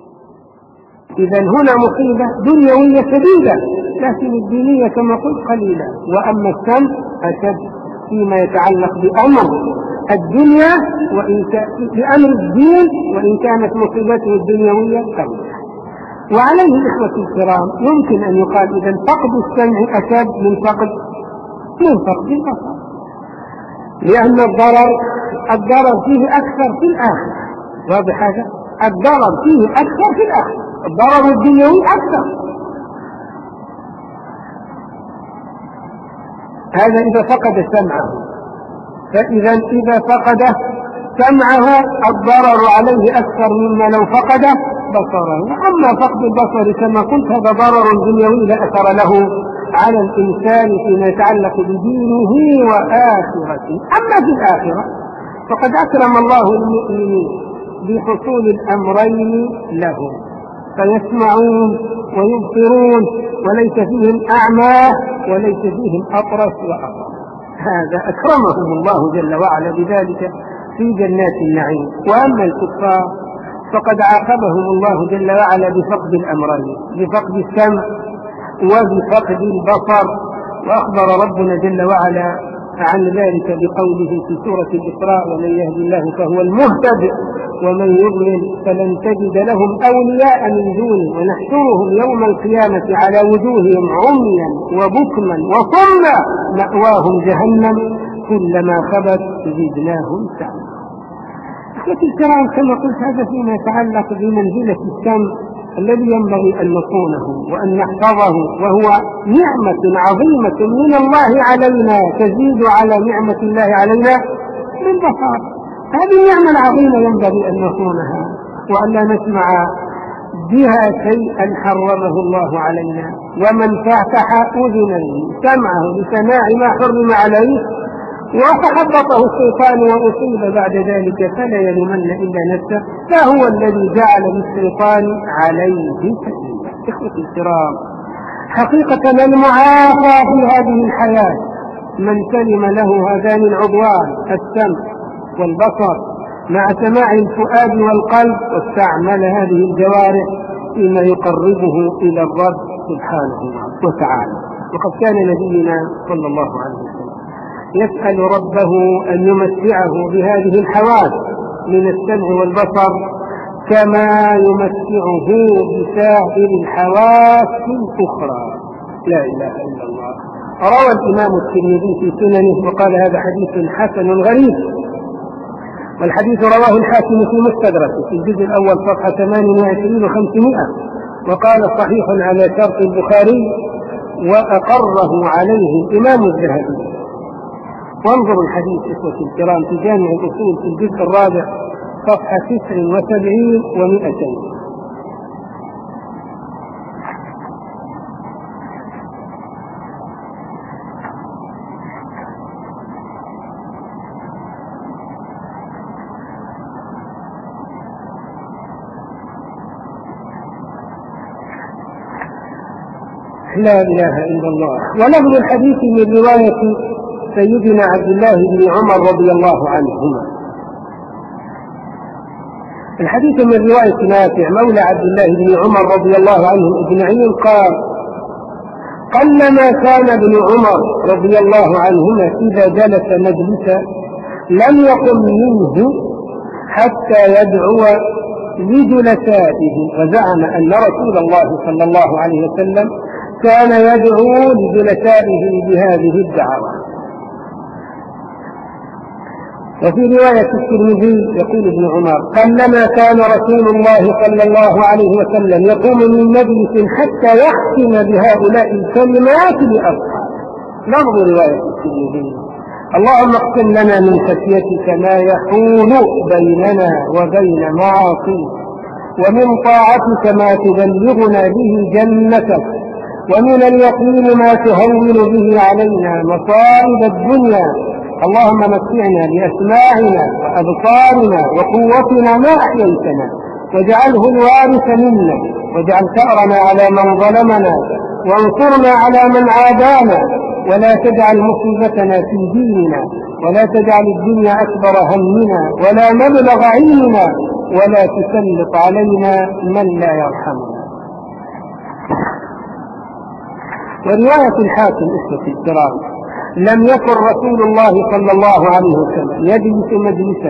إذا هنا مصيبة دنيوية شديدة، لكن الدينية كما قلت قليلة. وأما السمع أشد فيما يتعلق بأمر الدنيا وإن بأمر الدين، وإن كانت مصيبته الدنيوية قليلة. وعليه الإخوة الكرام يمكن أن يقال إذا فقد السمع أشد من فقد من فقد البصر، لأن الضرر الضرر فيه أكثر في الآخرة. واضح هذا؟ الضرر فيه أكثر في الآخرة، الضرر الدنيوي أكثر. هذا إذا فقد سمعه. فإذا إذا فقد سمعه الضرر عليه أكثر مما لو فقد بصره. أما فقد البصر كما قلت هذا ضرر دنيوي لا أثر له على الإنسان فيما يتعلق بدينه وآخرته. أما في الآخرة فقد أكرم الله المؤمنين بحصول الأمرين لهم، فيسمعون ويبصرون وليس فيهم أعمى وليس فيهم أطرس وأطرس. هذا أكرمهم الله جل وعلا بذلك في جنات النعيم. وأما الكفار فقد عاقبهم الله جل وعلا بفقد الأمرين، بفقد السمع وبفقد البصر. وأخبر ربنا جل وعلا عن ذلك بقوله في سورة الإسراء: ومن يهد الله فهو المهتد ومن يضلل فلن تجد لهم أولياء من دونه ونحشرهم يوم القيامة على وجوههم عميا وبكما وصما مأواهم جهنم كلما خبت زدناهم سعيا. أخوتي الكرام كما قلت هذا فيما يتعلق بمنزلة السمع الذي ينبغي أن نصونه وأن نحفظه، وهو نعمة عظيمة من الله علينا تزيد على نعمة الله علينا بالبصر. هذه النعمة العظيمة ينبغي أن نصونها وأن لا نسمع بها شيئا حرمه الله علينا. ومن فتح أذنه سمعه لسماع ما حرم عليه وتخبطه الشيطان وأصيب بعد ذلك فلا يلومن إلا نفسه، فهو الذي جعل للشيطان عليه سبيلا. إخوتي الكرام، حقيقة المعافى في هذه الحياة من سلم له هذان العضوان السمع والبصر مع سماع الفؤاد والقلب، واستعمل هذه الجوارح فيما يقربه إلى الرب سبحانه وتعالى. وقد كان نبينا صلى الله عليه وسلم يسأل ربه أن يمتعه بهذه الحواس من السمع والبصر كما يمتعه بسائر الحواس الأخرى. لا إله إلا الله. روى الإمام الترمذي في سننه وقال هذا حديث حسن غريب، والحديث رواه الحاكم في مستدركه في الجزء الأول صفحة ثمانية وعشرين وخمسمائة، وقال صحيح على شرط البخاري، وأقره عليه الإمام الذهبي. وانظروا الحديث إخوتي الكرام في جامع الأصول في الجزء الرابع صفحة تسع وسبعين ومئتين. لا إله إلا الله. ولفظ الحديث من رواية سيدنا عبد الله بن عمر رضي الله عنهما. الحديث من رواية نافع مولى عبد الله بن عمر رضي الله عنهم أجمعين قال: قلما كان ابن عمر رضي الله عنهما إذا جلس مجلسا لم يقم منه حتى يدعو لجلسائه، وزعم أن رسول الله صلى الله عليه وسلم كان يدعو لجلسائه بهذه الدعوة. وفي رواية الترمذي يقول ابن عمر: قلما كان رسول الله صلى الله عليه وسلم يقوم من مجلس حتى يختم بهؤلاء الكلمات لأصحابه. نظر رواية الترمذي: اللهم اقسم لنا من خشيتك ما يحول بيننا وبين معاصيك، ومن طاعتك ما تبلغنا به جنتك، ومن اليقين ما تهون به علينا مصائب الدنيا، اللهم متعنا بأسماعنا وأبصارنا وقوتنا ما أحييتنا، واجعله الوارث منا، واجعل ثأرنا على من ظلمنا، وانصرنا على من عادانا، ولا تجعل مصيبتنا في ديننا، ولا تجعل الدنيا أكبر همنا ولا مبلغ علمنا، ولا تسلط علينا من لا يرحمنا. ورواية الحاكم إخوتي الكرام: لم يكن رسول الله صلى الله عليه وسلم يجلس مجلسا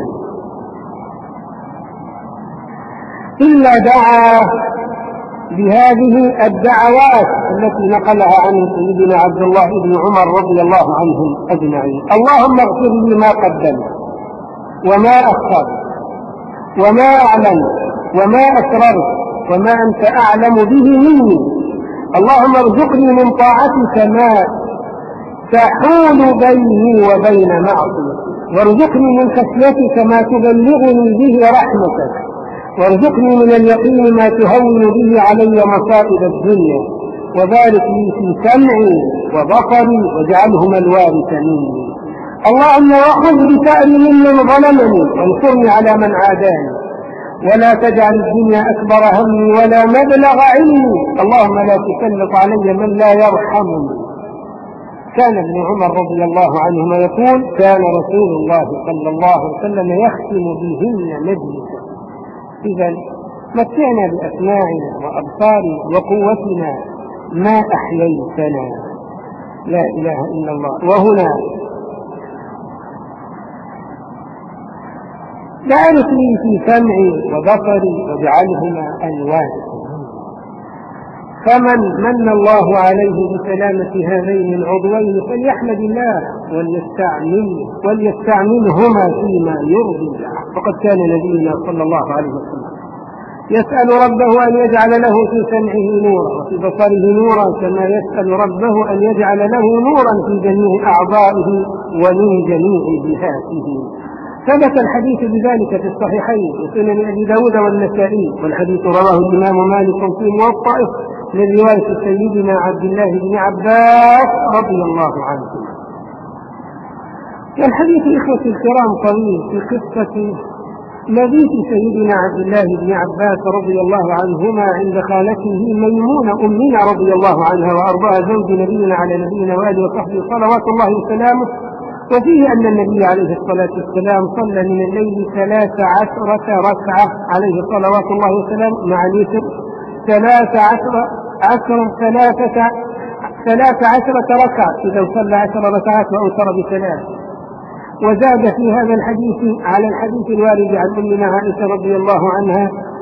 إلا دعا بهذه الدعوات التي نقلها عن سيدنا عبد الله بن عمر رضي الله عنهم أجمعين: اللهم اغفر لي ما قدمت وما أخرت وما أعلنت وما أسررت وما أنت أعلم به مني، اللهم ارزقني من طاعتك ما تحول بيني وبين معصيتك، وارزقني من خشيتك ما تبلغني به رحمتك، وارزقني من اليقين ما تهون به علي مصائب الدنيا، وبارك لي في سمعي وبصري واجعلهما الوارث مني، اللهم وخذ بثأري ممن ظلمني وانصرني على من عاداني، ولا تجعل الدنيا أكبر همي ولا مبلغ علمي، اللهم لا تسلط علي من لا يرحمني. كان ابن عمر رضي الله عنهما يقول: كان رسول الله صلى الله عليه وسلم يختم بهن مجلسا. إذا متعنا بأسماعنا وأبصارنا وقوتنا ما أحييتنا. لا إله إلا الله. وهنا بارك لي في سمعي وبصري واجعلهما الوارث، فمن من الله عليه بسلامة هذين العضوين فليحمد الله وليستعمل وليستعملهما فيما يرضي الله. فقد كان نبينا صلى الله عليه وسلم يسأل ربه أن يجعل له في سمعه نورا وفي بصره نورا، كما يسأل ربه أن يجعل له نورا في جميع أعضائه ومن جميع جهاته. ثبت الحديث بذلك في الصحيحين وسنن أبي داود والنسائي، والحديث رواه الإمام مالك في موطئه من رواية سيدنا عبد الله بن عباس رضي الله عنه. والحديث إخوتي الكرام طويل في قصة مبيت سيدنا عبد الله بن عباس رضي الله عنهما عند خالته ميمونة أمنا رضي الله عنها وأرضاها زوج نبينا على نبينا وآله وصحبه صلوات الله وسلامه. وفيه أن النبي عليه الصلاة والسلام صلى من الليل ثلاث عشرة ركعة عليه صلوات الله وسلامه مع الوتر ثلاث عشرة عشرة ثلاثة ثلاث عشرة ركعة إذا صلى عشر ركعات وأوتر بثلاث. وزاد في هذا الحديث على الحديث الوارد عن أمنا عائشة رضي الله عنها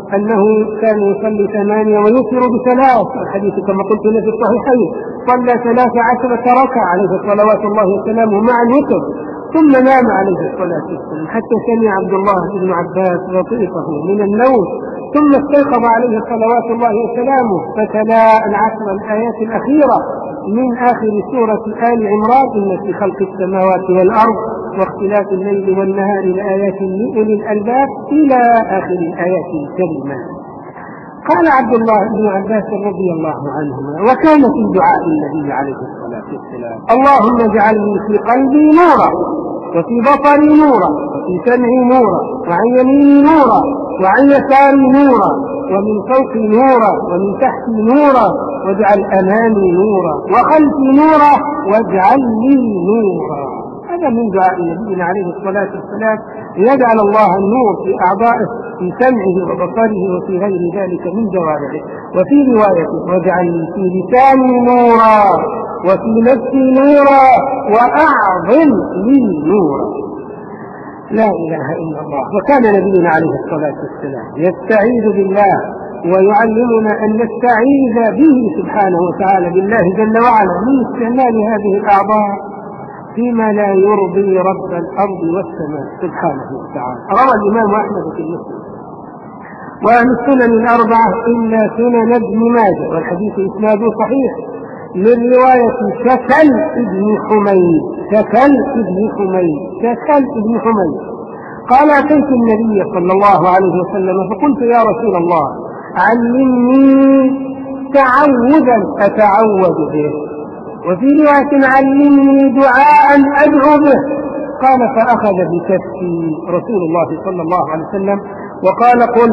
أنه كان يصلي ثمانية ويوتر بثلاث، الحديث كما قلت في الصحيحين، صلى ثلاث عشرة ركعة عليه صلوات الله وسلامه مع الوتر، ثم نام عليه الصلاة والسلام حتى سمع عبد الله بن عباس لطيفه من النوم، ثم استيقظ عليه صلوات الله وسلامه فتلا العشر الآيات الأخيرة من آخر سورة آل عمران: إن في خلق السماوات والأرض واختلاف الليل والنهار لآيات لأولي الألباب إلى آخر الآيات الكريمة. قال عبد الله بن عباس رضي الله عنهما: وكان في دعاء النبي عليه الصلاة والسلام: اللهم اجعلني في قلبي نورا، وفي بصري نورا، وفي سمعي نورا، وعن يميني نورا، وعن يساري نورا، ومن فوقي نورا، ومن تحتي نورا، واجعل أمامي نورا، وخلفي نورا، واجعل لي نورا. هذا من دعاء نبينا عليه الصلاة والسلام، ليجعل الله النور في أعضائه، في سمعه وبصره وفي غير ذلك من جوارحه. وفي رواية: واجعل في لساني نورا، وفي نفسي نورا، وأعظم لي نورا. لا إله إلا الله. وكان نبينا عليه الصلاة والسلام يستعيذ بالله ويعلمنا أن نستعيذ به سبحانه وتعالى، بالله جل وعلا، من استعمال هذه الأعضاء فيما لا يرضي رب الأرض والسماء سبحانه وتعالى. روى الإمام أحمد في المسلم وأهل السنن الأربعة إلا سنن ابن ماجه، والحديث إسناده صحيح، من رواية شكل ابن حميد شكل ابن حميد شكل ابن حميد قال: أتيت النبي صلى الله عليه وسلم فقلت: يا رسول الله، علمني تعوذا أتعوذ به، وفي رواية: علمني دعاء أدعو به. قال: فأخذ بكفي رسول الله صلى الله عليه وسلم وقال: قل: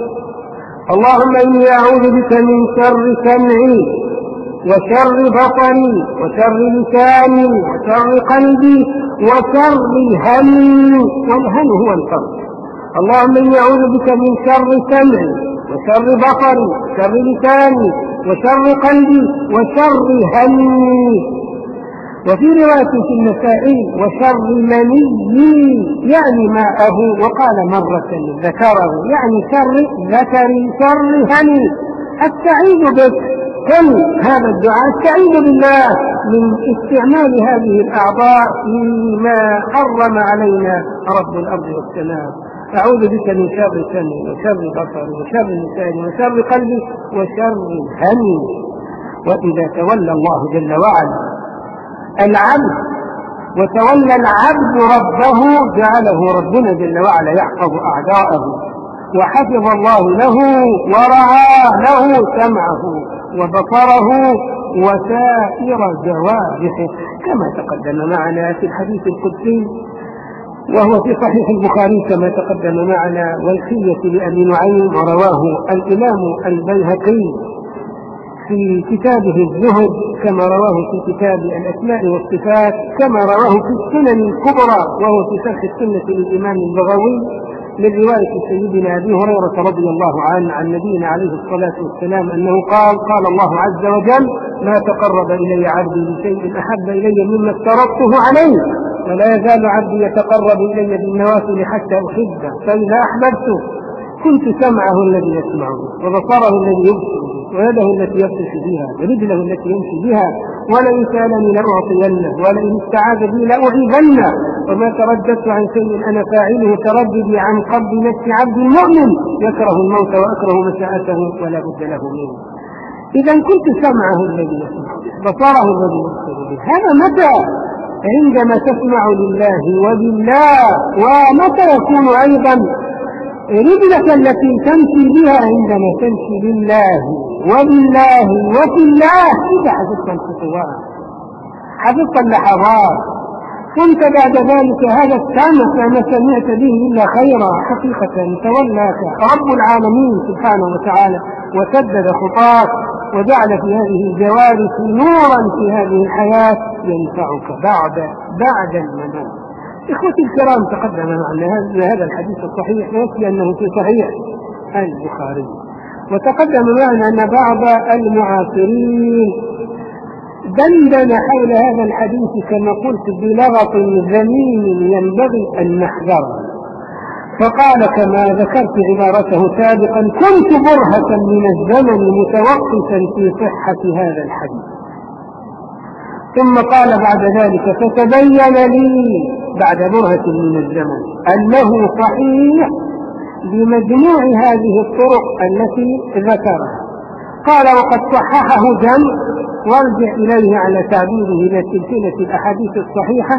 اللهم إني أعوذ بك من شر سمعي وشر بصري وشر لساني وشر قلبي وشر همي. والهم هو القلب. اللهم إني أعوذ بك من شر سمعي وشر بصري وشر لساني وشر قلبي وشر همي. وفي رواية في النسائي: وشر مني، يعني ماءه، وقال مرة ذكره، يعني شر ذكري شر همي. أستعيذ بك، كل هذا الدعاء استعيذ بالله من استعمال هذه الأعضاء فيما حرم علينا رب الأرض والسماء. أعوذ بك من شر سمعي وشر بصري وشر لساني وشر قلبي وشر همي. وإذا تولى الله جل وعلا العبد وتولى العبد ربه، جعله ربنا جل وعلا يحفظ أعداءه، وحفظ الله له ورعى له سمعه وبصره وسائر جوارحه، كما تقدم معنا في الحديث القدسي، وهو في صحيح البخاري كما تقدم معنا، والحية لأبي نعيم، ورواه الإمام البيهقي في كتابه الزهد، كما رواه في كتاب الأسماء والصفات، كما رواه في السنن الكبرى، وهو في شرح السنة للإمام البغوي من رواية سيدنا أبي هريرة رضي الله عنه عن نبينا عليه الصلاة والسلام أنه قال: قال الله عز وجل: ما تقرب إلي عبدي بشيء أحب إلي مما افترضته عليه، ولا يزال عبدي يتقرب إلي بالنوافل حتى أحبه، فإذا أحببته كنت سمعه الذي يسمع به، وبصره الذي يبصر به، ويده التي يبطش بها، ورجله التي يمشي بها، ولئن سألني لأعطينه، ولئن استعاذ بي لأعيذنه، وما ترددت عن شيء أنا فاعله ترددي عن قلب نفس عبد المؤمن يكره الموت وأكره مساءته ولا بد له منه. إذا كنت سمعه الذي يسمع به، بصره الذي يبصر به. هذا متى؟ عندما تسمع لله وبالله. ومتى يكون أيضا رجلك التي تمشي بها عندما تمشي لله وبالله وفي الله؟ إذا حفظت الخطوات، حفظت اللحظات، كنت بعد ذلك هذا السامع ما سمعت به إلا خيرا. حقيقة تولاك رب العالمين سبحانه وتعالى وسدد خطاك، وجعل في هذه الجوارح نورا في هذه الحياة ينفعك بعد بعد الممات. إخوتي الكرام، تقدم معنا هذا الحديث الصحيح، ويكفي أنه في صحيح البخاري. وتقدم معنا أن بعض المعاصرين دندن حول هذا الحديث كما قلت بلغط ذميم ينبغي أن نحذره. فقال كما ذكرت عبارته سابقا: كنت برهة من الزمن متوقفا في صحة هذا الحديث. ثم قال بعد ذلك: فتبين لي بعد برهة من الزمن أنه صحيح بمجموع هذه الطرق التي ذكرها. قال: وقد صححه جمع، وارجع إليه على تعبيره إلى سلسلة الأحاديث الصحيحة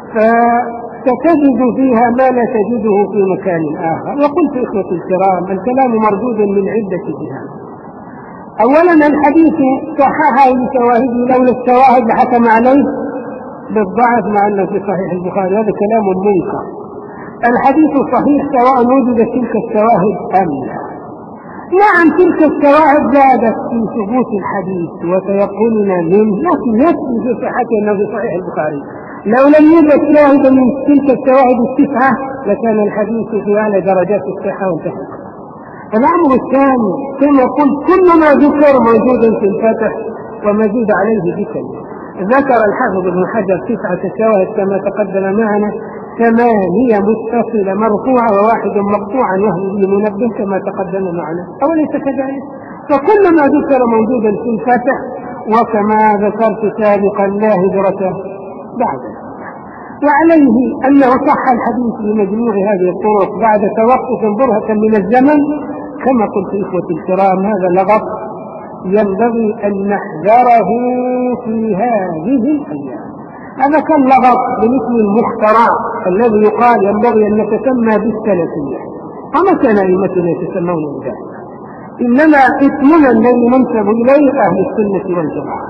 فتجد فيها ما لا تجده في مكان آخر. وقلت إخوتي الكرام: الكلام مردود من عدة جهات. أولا الحديث صححه لشواهده، لولا الشواهد لحكم عليه بالضعف مع أنه في صحيح البخاري، هذا كلام منكر. الحديث صحيح سواء وجدت تلك الشواهد أم لا. نعم تلك الشواهد زادت في ثبوت الحديث وتيقننا منه، لكن يكفي في صحته أنه في صحيح البخاري. لو لم يوجد شاهد من تلك الشواهد التسعة لكان الحديث في أعلى درجات الصحة والتحقيق. الأمر الثاني كما قلت كل ما ذكر موجود في الفتح ومزيد عليه بكلمة. ذكر الحافظ ابن حجر تسعة شواهد كما تقدم معنا، ثمانية متصلة مرفوعة وواحد مقطوعا وهو المنبه كما تقدم معنا، أوليس كذلك؟ فكل ما ذكر موجودا في الفتح، وكما ذكرت سابقا لا هجرة بعد. وعليه أنه صح الحديث بمجموع هذه الطرق بعد توقف برهة من الزمن. كما قلت إخوتي الكرام هذا لغط ينبغي أن نحذره في هذه الأيام. هذا كان لغط بالاسم المخترع الذي يقال ينبغي أن نتسمى بالسلفية، وما كان أئمتنا يتسمون بذلك، إنما اسمنا الذي ننسب إليه أهل السنة والجماعة.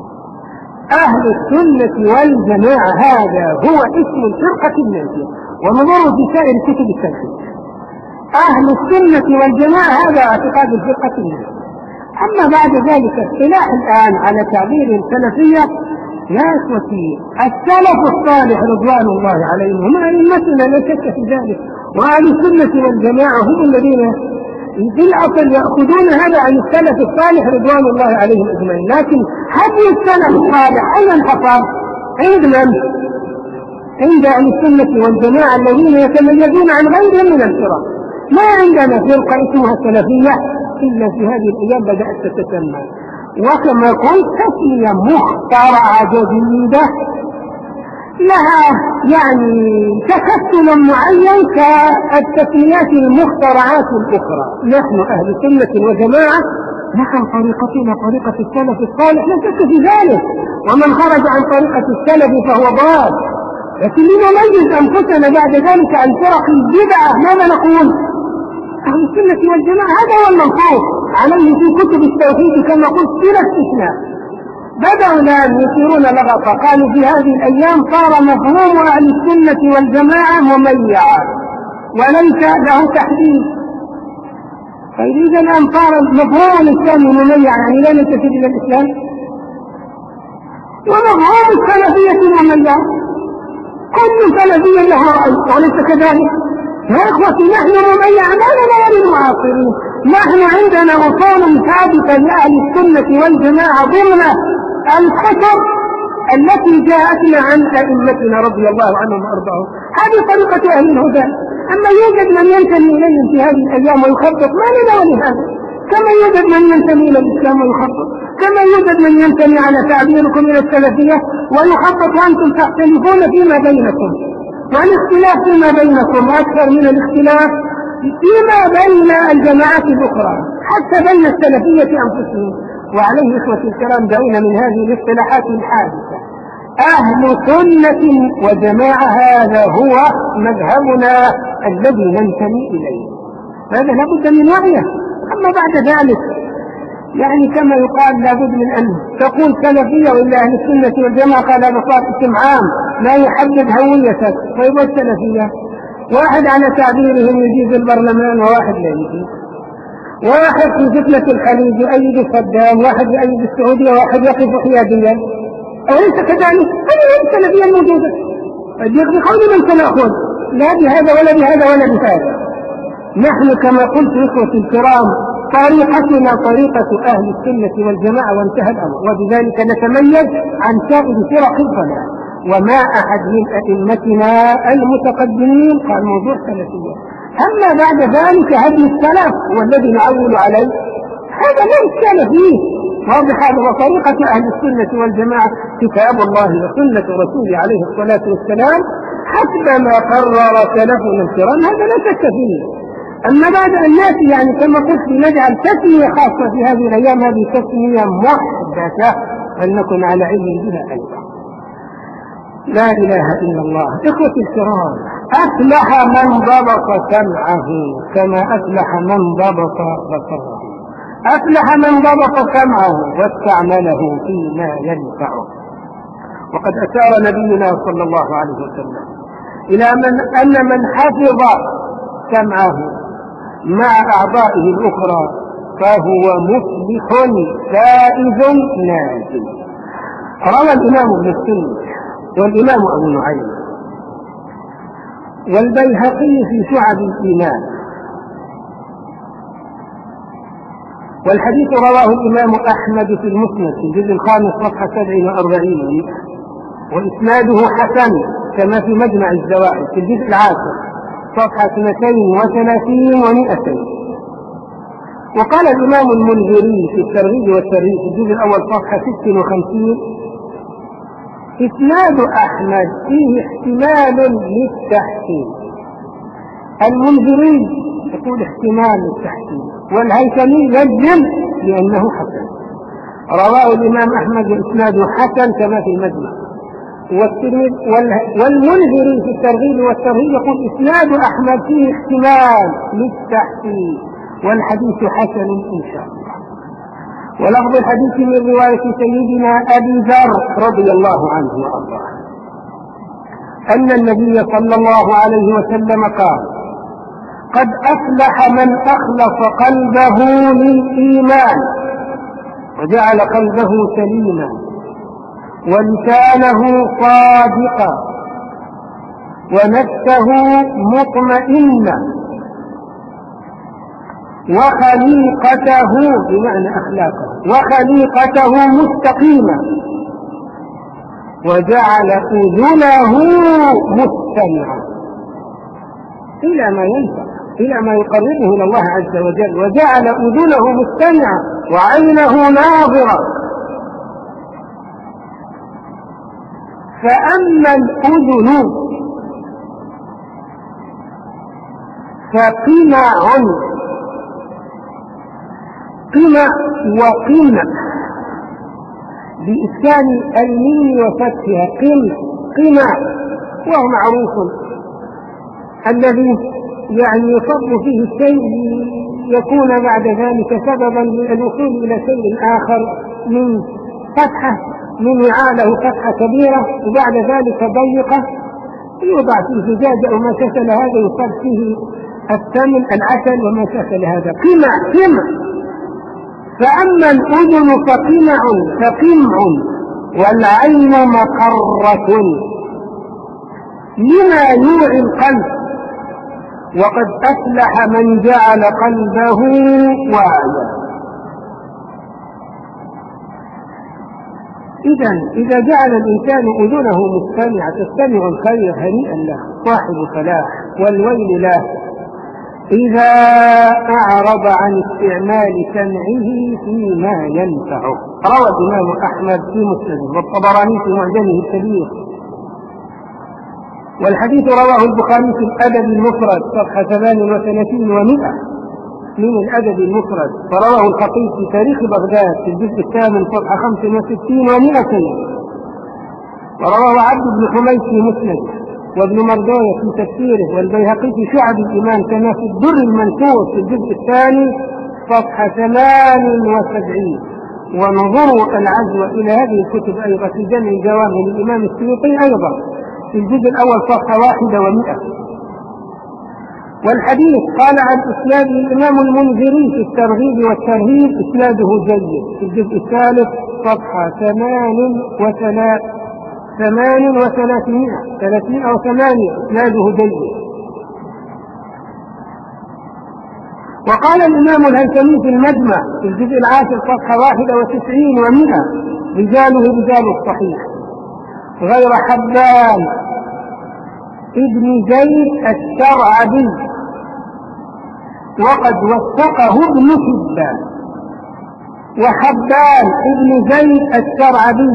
أهل السنة والجماعة هذا هو اسم الفرقة الناجية، ومضر في سائر كتب التوحيد. أهل السنة والجماعة هذا اعتقاد الفرقة الناجية. أما بعد ذلك اصطلاح الآن على تعبير السلفية، يا إخوتي السلف الصالح رضوان الله عليهم هم أئمتنا لا شك في ذلك، وأهل السنة والجماعة هم الذين في الأصل يأخذون هذا عن السلف الصالح رضوان الله عليهم أجمعين. لكن هدي السلف الصالح أين انحصر؟ عند من؟ عند أهل السنة والجماعة الذين يتميزون عن غيرهم من الفرق. ما عندنا فرقة اسمها السلفية إلا في هذه الأيام بدأت تتسمى، وكما قلت تسمية مخترعة جديدة لها يعني تكتل معين كالتسميات المخترعات الأخرى. نحن أهل السنة وجماعة نحن طريقتنا طريقة السلف الصالح لا شك في ذلك، ومن خرج عن طريقة السلف فهو ضال. لكن لنميز أنفسنا بعد ذلك عن فرق البدعة ماذا نقول؟ أهل السنة والجماعة هذا هو المنصوص عليه في كتب التوحيد كما قلت بلا استثناء. بدأوا الآن يثيرون لغطا، قالوا في هذه الأيام صار مفهوم أهل السنة والجماعة مميعا وليس له تحديد. فإذا الآن صار مفهوم الإسلام مميعا يعني لا ننتسب إلى الإسلام، ومفهوم السلفية مميع كل سلفي له رأي وليس كذلك. يا إخوتي نحن مميع ما لنا وللمعاصرين، نحن عندنا أصول ثابتة لأهل السنة والجماعة ضمن الكتب التي جاءتنا عن أئمتنا رضي الله عنهم وأرضاهم. هذه طريقة أهل الهدى. أما يوجد من ينتمي إليهم في هذه الأيام ويخطط ما لنا ولهذا، كما يوجد من ينتمي إلى الإسلام ويخطط، كما يوجد من ينتمي على تعبيركم إلى السلفية ويخطط وأنتم تختلفون فيما بينكم، والاختلاف فيما بينكم أكثر من الاختلاف فيما بين الجماعات الأخرى حتى بين السلفية أنفسهم. وعليه إخوة الكرام دعونا من هذه الاصطلاحات الحادثة. أهل سنة وجماعة هذا هو مذهبنا الذي ننتمي إليه، هذا لابد من وعيه. أما بعد ذلك يعني كما يقال لابد من أن تقول سلفية وإلا أهل السنة والجماعة قال هذا صار اسم عام لا يحدد هويتك. طيب والسلفية واحد على تعبيرهم يجيز البرلمان وواحد لا يجيز، واحد في فتنة الخليج يؤيد صدام، واحد يؤيد السعودية، واحد يقف حياديا، أوليس كذلك؟ هذه هي السلفية الموجودة. بقول من سنأخذ لا بهذا ولا بهذا ولا بهذا. نحن كما قلت إخوتي الكرام طريقتنا طريقة أهل السنة والجماعة وانتهى الأمر، وبذلك نتميز عن سائر فرق الضلال. وما أحد من أئمتنا المتقدمين قال موضوع سلفية، أما بعد ذلك هدي السلف والذي نعول عليه هذا لا إشكال فيه، واضح. هذا وطريقة أهل السنة والجماعة كتاب الله وسنة رسوله عليه الصلاة والسلام حسب ما قرر سلفنا الكرام، هذا لا شك فيه. أما بعد أن نأتي يعني كما قلت نجعل تسمية خاصة في هذه الأيام، هذه تسمية محدثة فلنكن على علم بها أيضا. لا إله إلا الله. إخوتي الكرام، أفلح من ضبط سمعه كما أفلح من ضبط بصره. أفلح من ضبط سمعه واستعمله فيما ينفعه. وقد أشار نبينا صلى الله عليه وسلم إلى من أن من حفظ سمعه مع أعضائه الأخرى فهو مفلح فائز ناجي. روى الإمام ابن السنة والإمام أبو نعيم والبيهقي في شعب الإيمان، والحديث رواه الإمام أحمد في المسند في الجزء الخامس صفحة سبع وأربعين، وإسناده حسن كما في مجمع الزوائد في الجزء العاشر صفحة اثنتين وثلاثين ومئتين. وقال الإمام المنذري في الترغيب والترهيب في الجزء الأول صفحة ست وخمسين: إسناد أحمد فيه احتمال للتحسين. المنذري يقول احتمال للتحسين، والهيثمي يجزم لأنه حسن. رواه الإمام أحمد وإسناده حسن كما في المجمع. والمنذري في الترغيب والترهيب يقول إسناد أحمد فيه احتمال للتحسين والحديث حسن إن شاء الله. ولفظ الحديث من رواية سيدنا أبي ذر رضي الله عنه وأرضاه أن النبي صلى الله عليه وسلم قال: قد أفلح من أخلص قلبه للإيمان وجعل قلبه سليما ولسانه صادقا ونفسه مطمئنة وخليقته بمعنى أخلاقه وخليقته مستقيمة وجعل أذنه مستمعة إلى ما ينفع إلى ما يقربه إلى الله عز وجل، وجعل أذنه مستمعة وعينه ناظرة. فأما الأذن فقمع، قمع وقمع بإسكان الميم وفتحها قمع قمع، وهو معروف الذي يعني يصب فيه الشيء يكون بعد ذلك سببا للوصول إلى شيء آخر من فتحة من وعاء فتحة كبيرة وبعد ذلك ضيقة يوضع فيه زجاجة وما شكل هذا يصب فيه الثمن العسل وما شكل هذا قمع قمع. فأما الأذن فقمع فقمع والعين مقرة لما يوعي القلب، وقد أفلح من جعل قلبه واعيا. إذا إذا جعل الإنسان أذنه مستمعة تستمع الخير هنيئا له صاحب فلاح، والويل له إذا أعرض عن استعمال سمعه فيما ينفعه. روى الإمام أحمد في مسنده والطبراني في معجمه الكبير، والحديث رواه البخاري في الأدب المفرد صفحة ثمان وثلاثين ومئة من الأدب المفرد، ورواه الخطيب في تاريخ بغداد في الجزء الثامن صفحة خمس وستين ومئتين، ورواه عبد بن حميد في مسنده وابن مردوية في تفسيره والبيهقي في شعب الإيمان كما في الدر المنثور في الجزء الثاني صفحة ثمان وسبعين. ونظروا العزو إلى هذه الكتب أيضا في جمع الجوامع للإمام السيوطي أيضا في الجزء الأول صفحة واحدة ومئة. والحديث قال عن إسناد الإمام المنذري في الترغيب والترهيب إسناده جيد في الجزء الثالث صفحة ثمان وثلاث ثمان وثلاثمائة ثلاثين أو ثمانية إسناده جيد. وقال الإمام الهيثمي في المجمع في الجزء العاشر صفحة واحدة وتسعين ومئة رجاله رجال الصحيح غير حبان ابن زيد الشرعبي وقد وثقه ابن حبان وحبان ابن زيد الشرعبي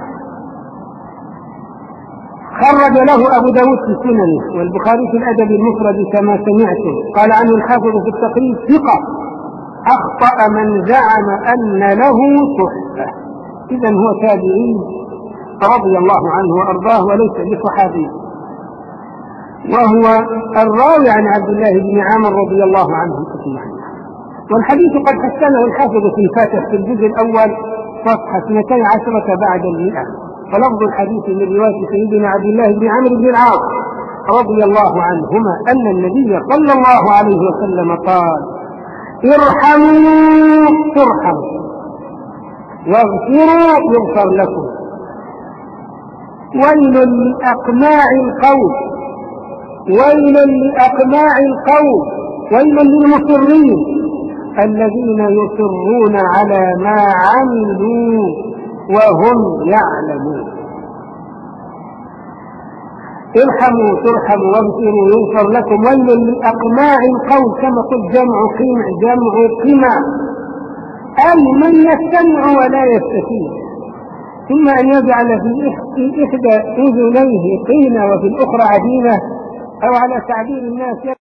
خرج له أبو داود في سننه والبخاري في الأدب المفرد كما سمعتم. قال عنه الحافظ في التقريب ثقة أخطأ من زعم أن له صحبة. إذن هو تابعي رضي الله عنه وأرضاه وليس بصحابي، وهو الراوي عن عبد الله بن عامر رضي الله عنه أجمعين. والحديث قد حسنه الحافظ في الفاتح في الجزء الأول صفحة اثنتي عشرة بعد المئة. فلفظ الحديث من رواية سيدنا عبد الله بن عمرو بن العاص رضي الله عنهما أن النبي صلى الله عليه وسلم قال: ارحموا ترحموا واغفروا يغفر لكم، ويل لأقماع القوم ويل لأقماع القوم ويل للمصرين الذين يصرون على ما عملوا وهم يعلمون. ارحموا ترحموا واغفروا يغفر لكم، ويل لأقماع القوم كما قلت جمع قمع جمع قمع أي من يستمع ولا يستفيد، ثم أن يجعل في إحدى أذنيه قينة وفي الأخرى عدينة، أو على تعبير الناس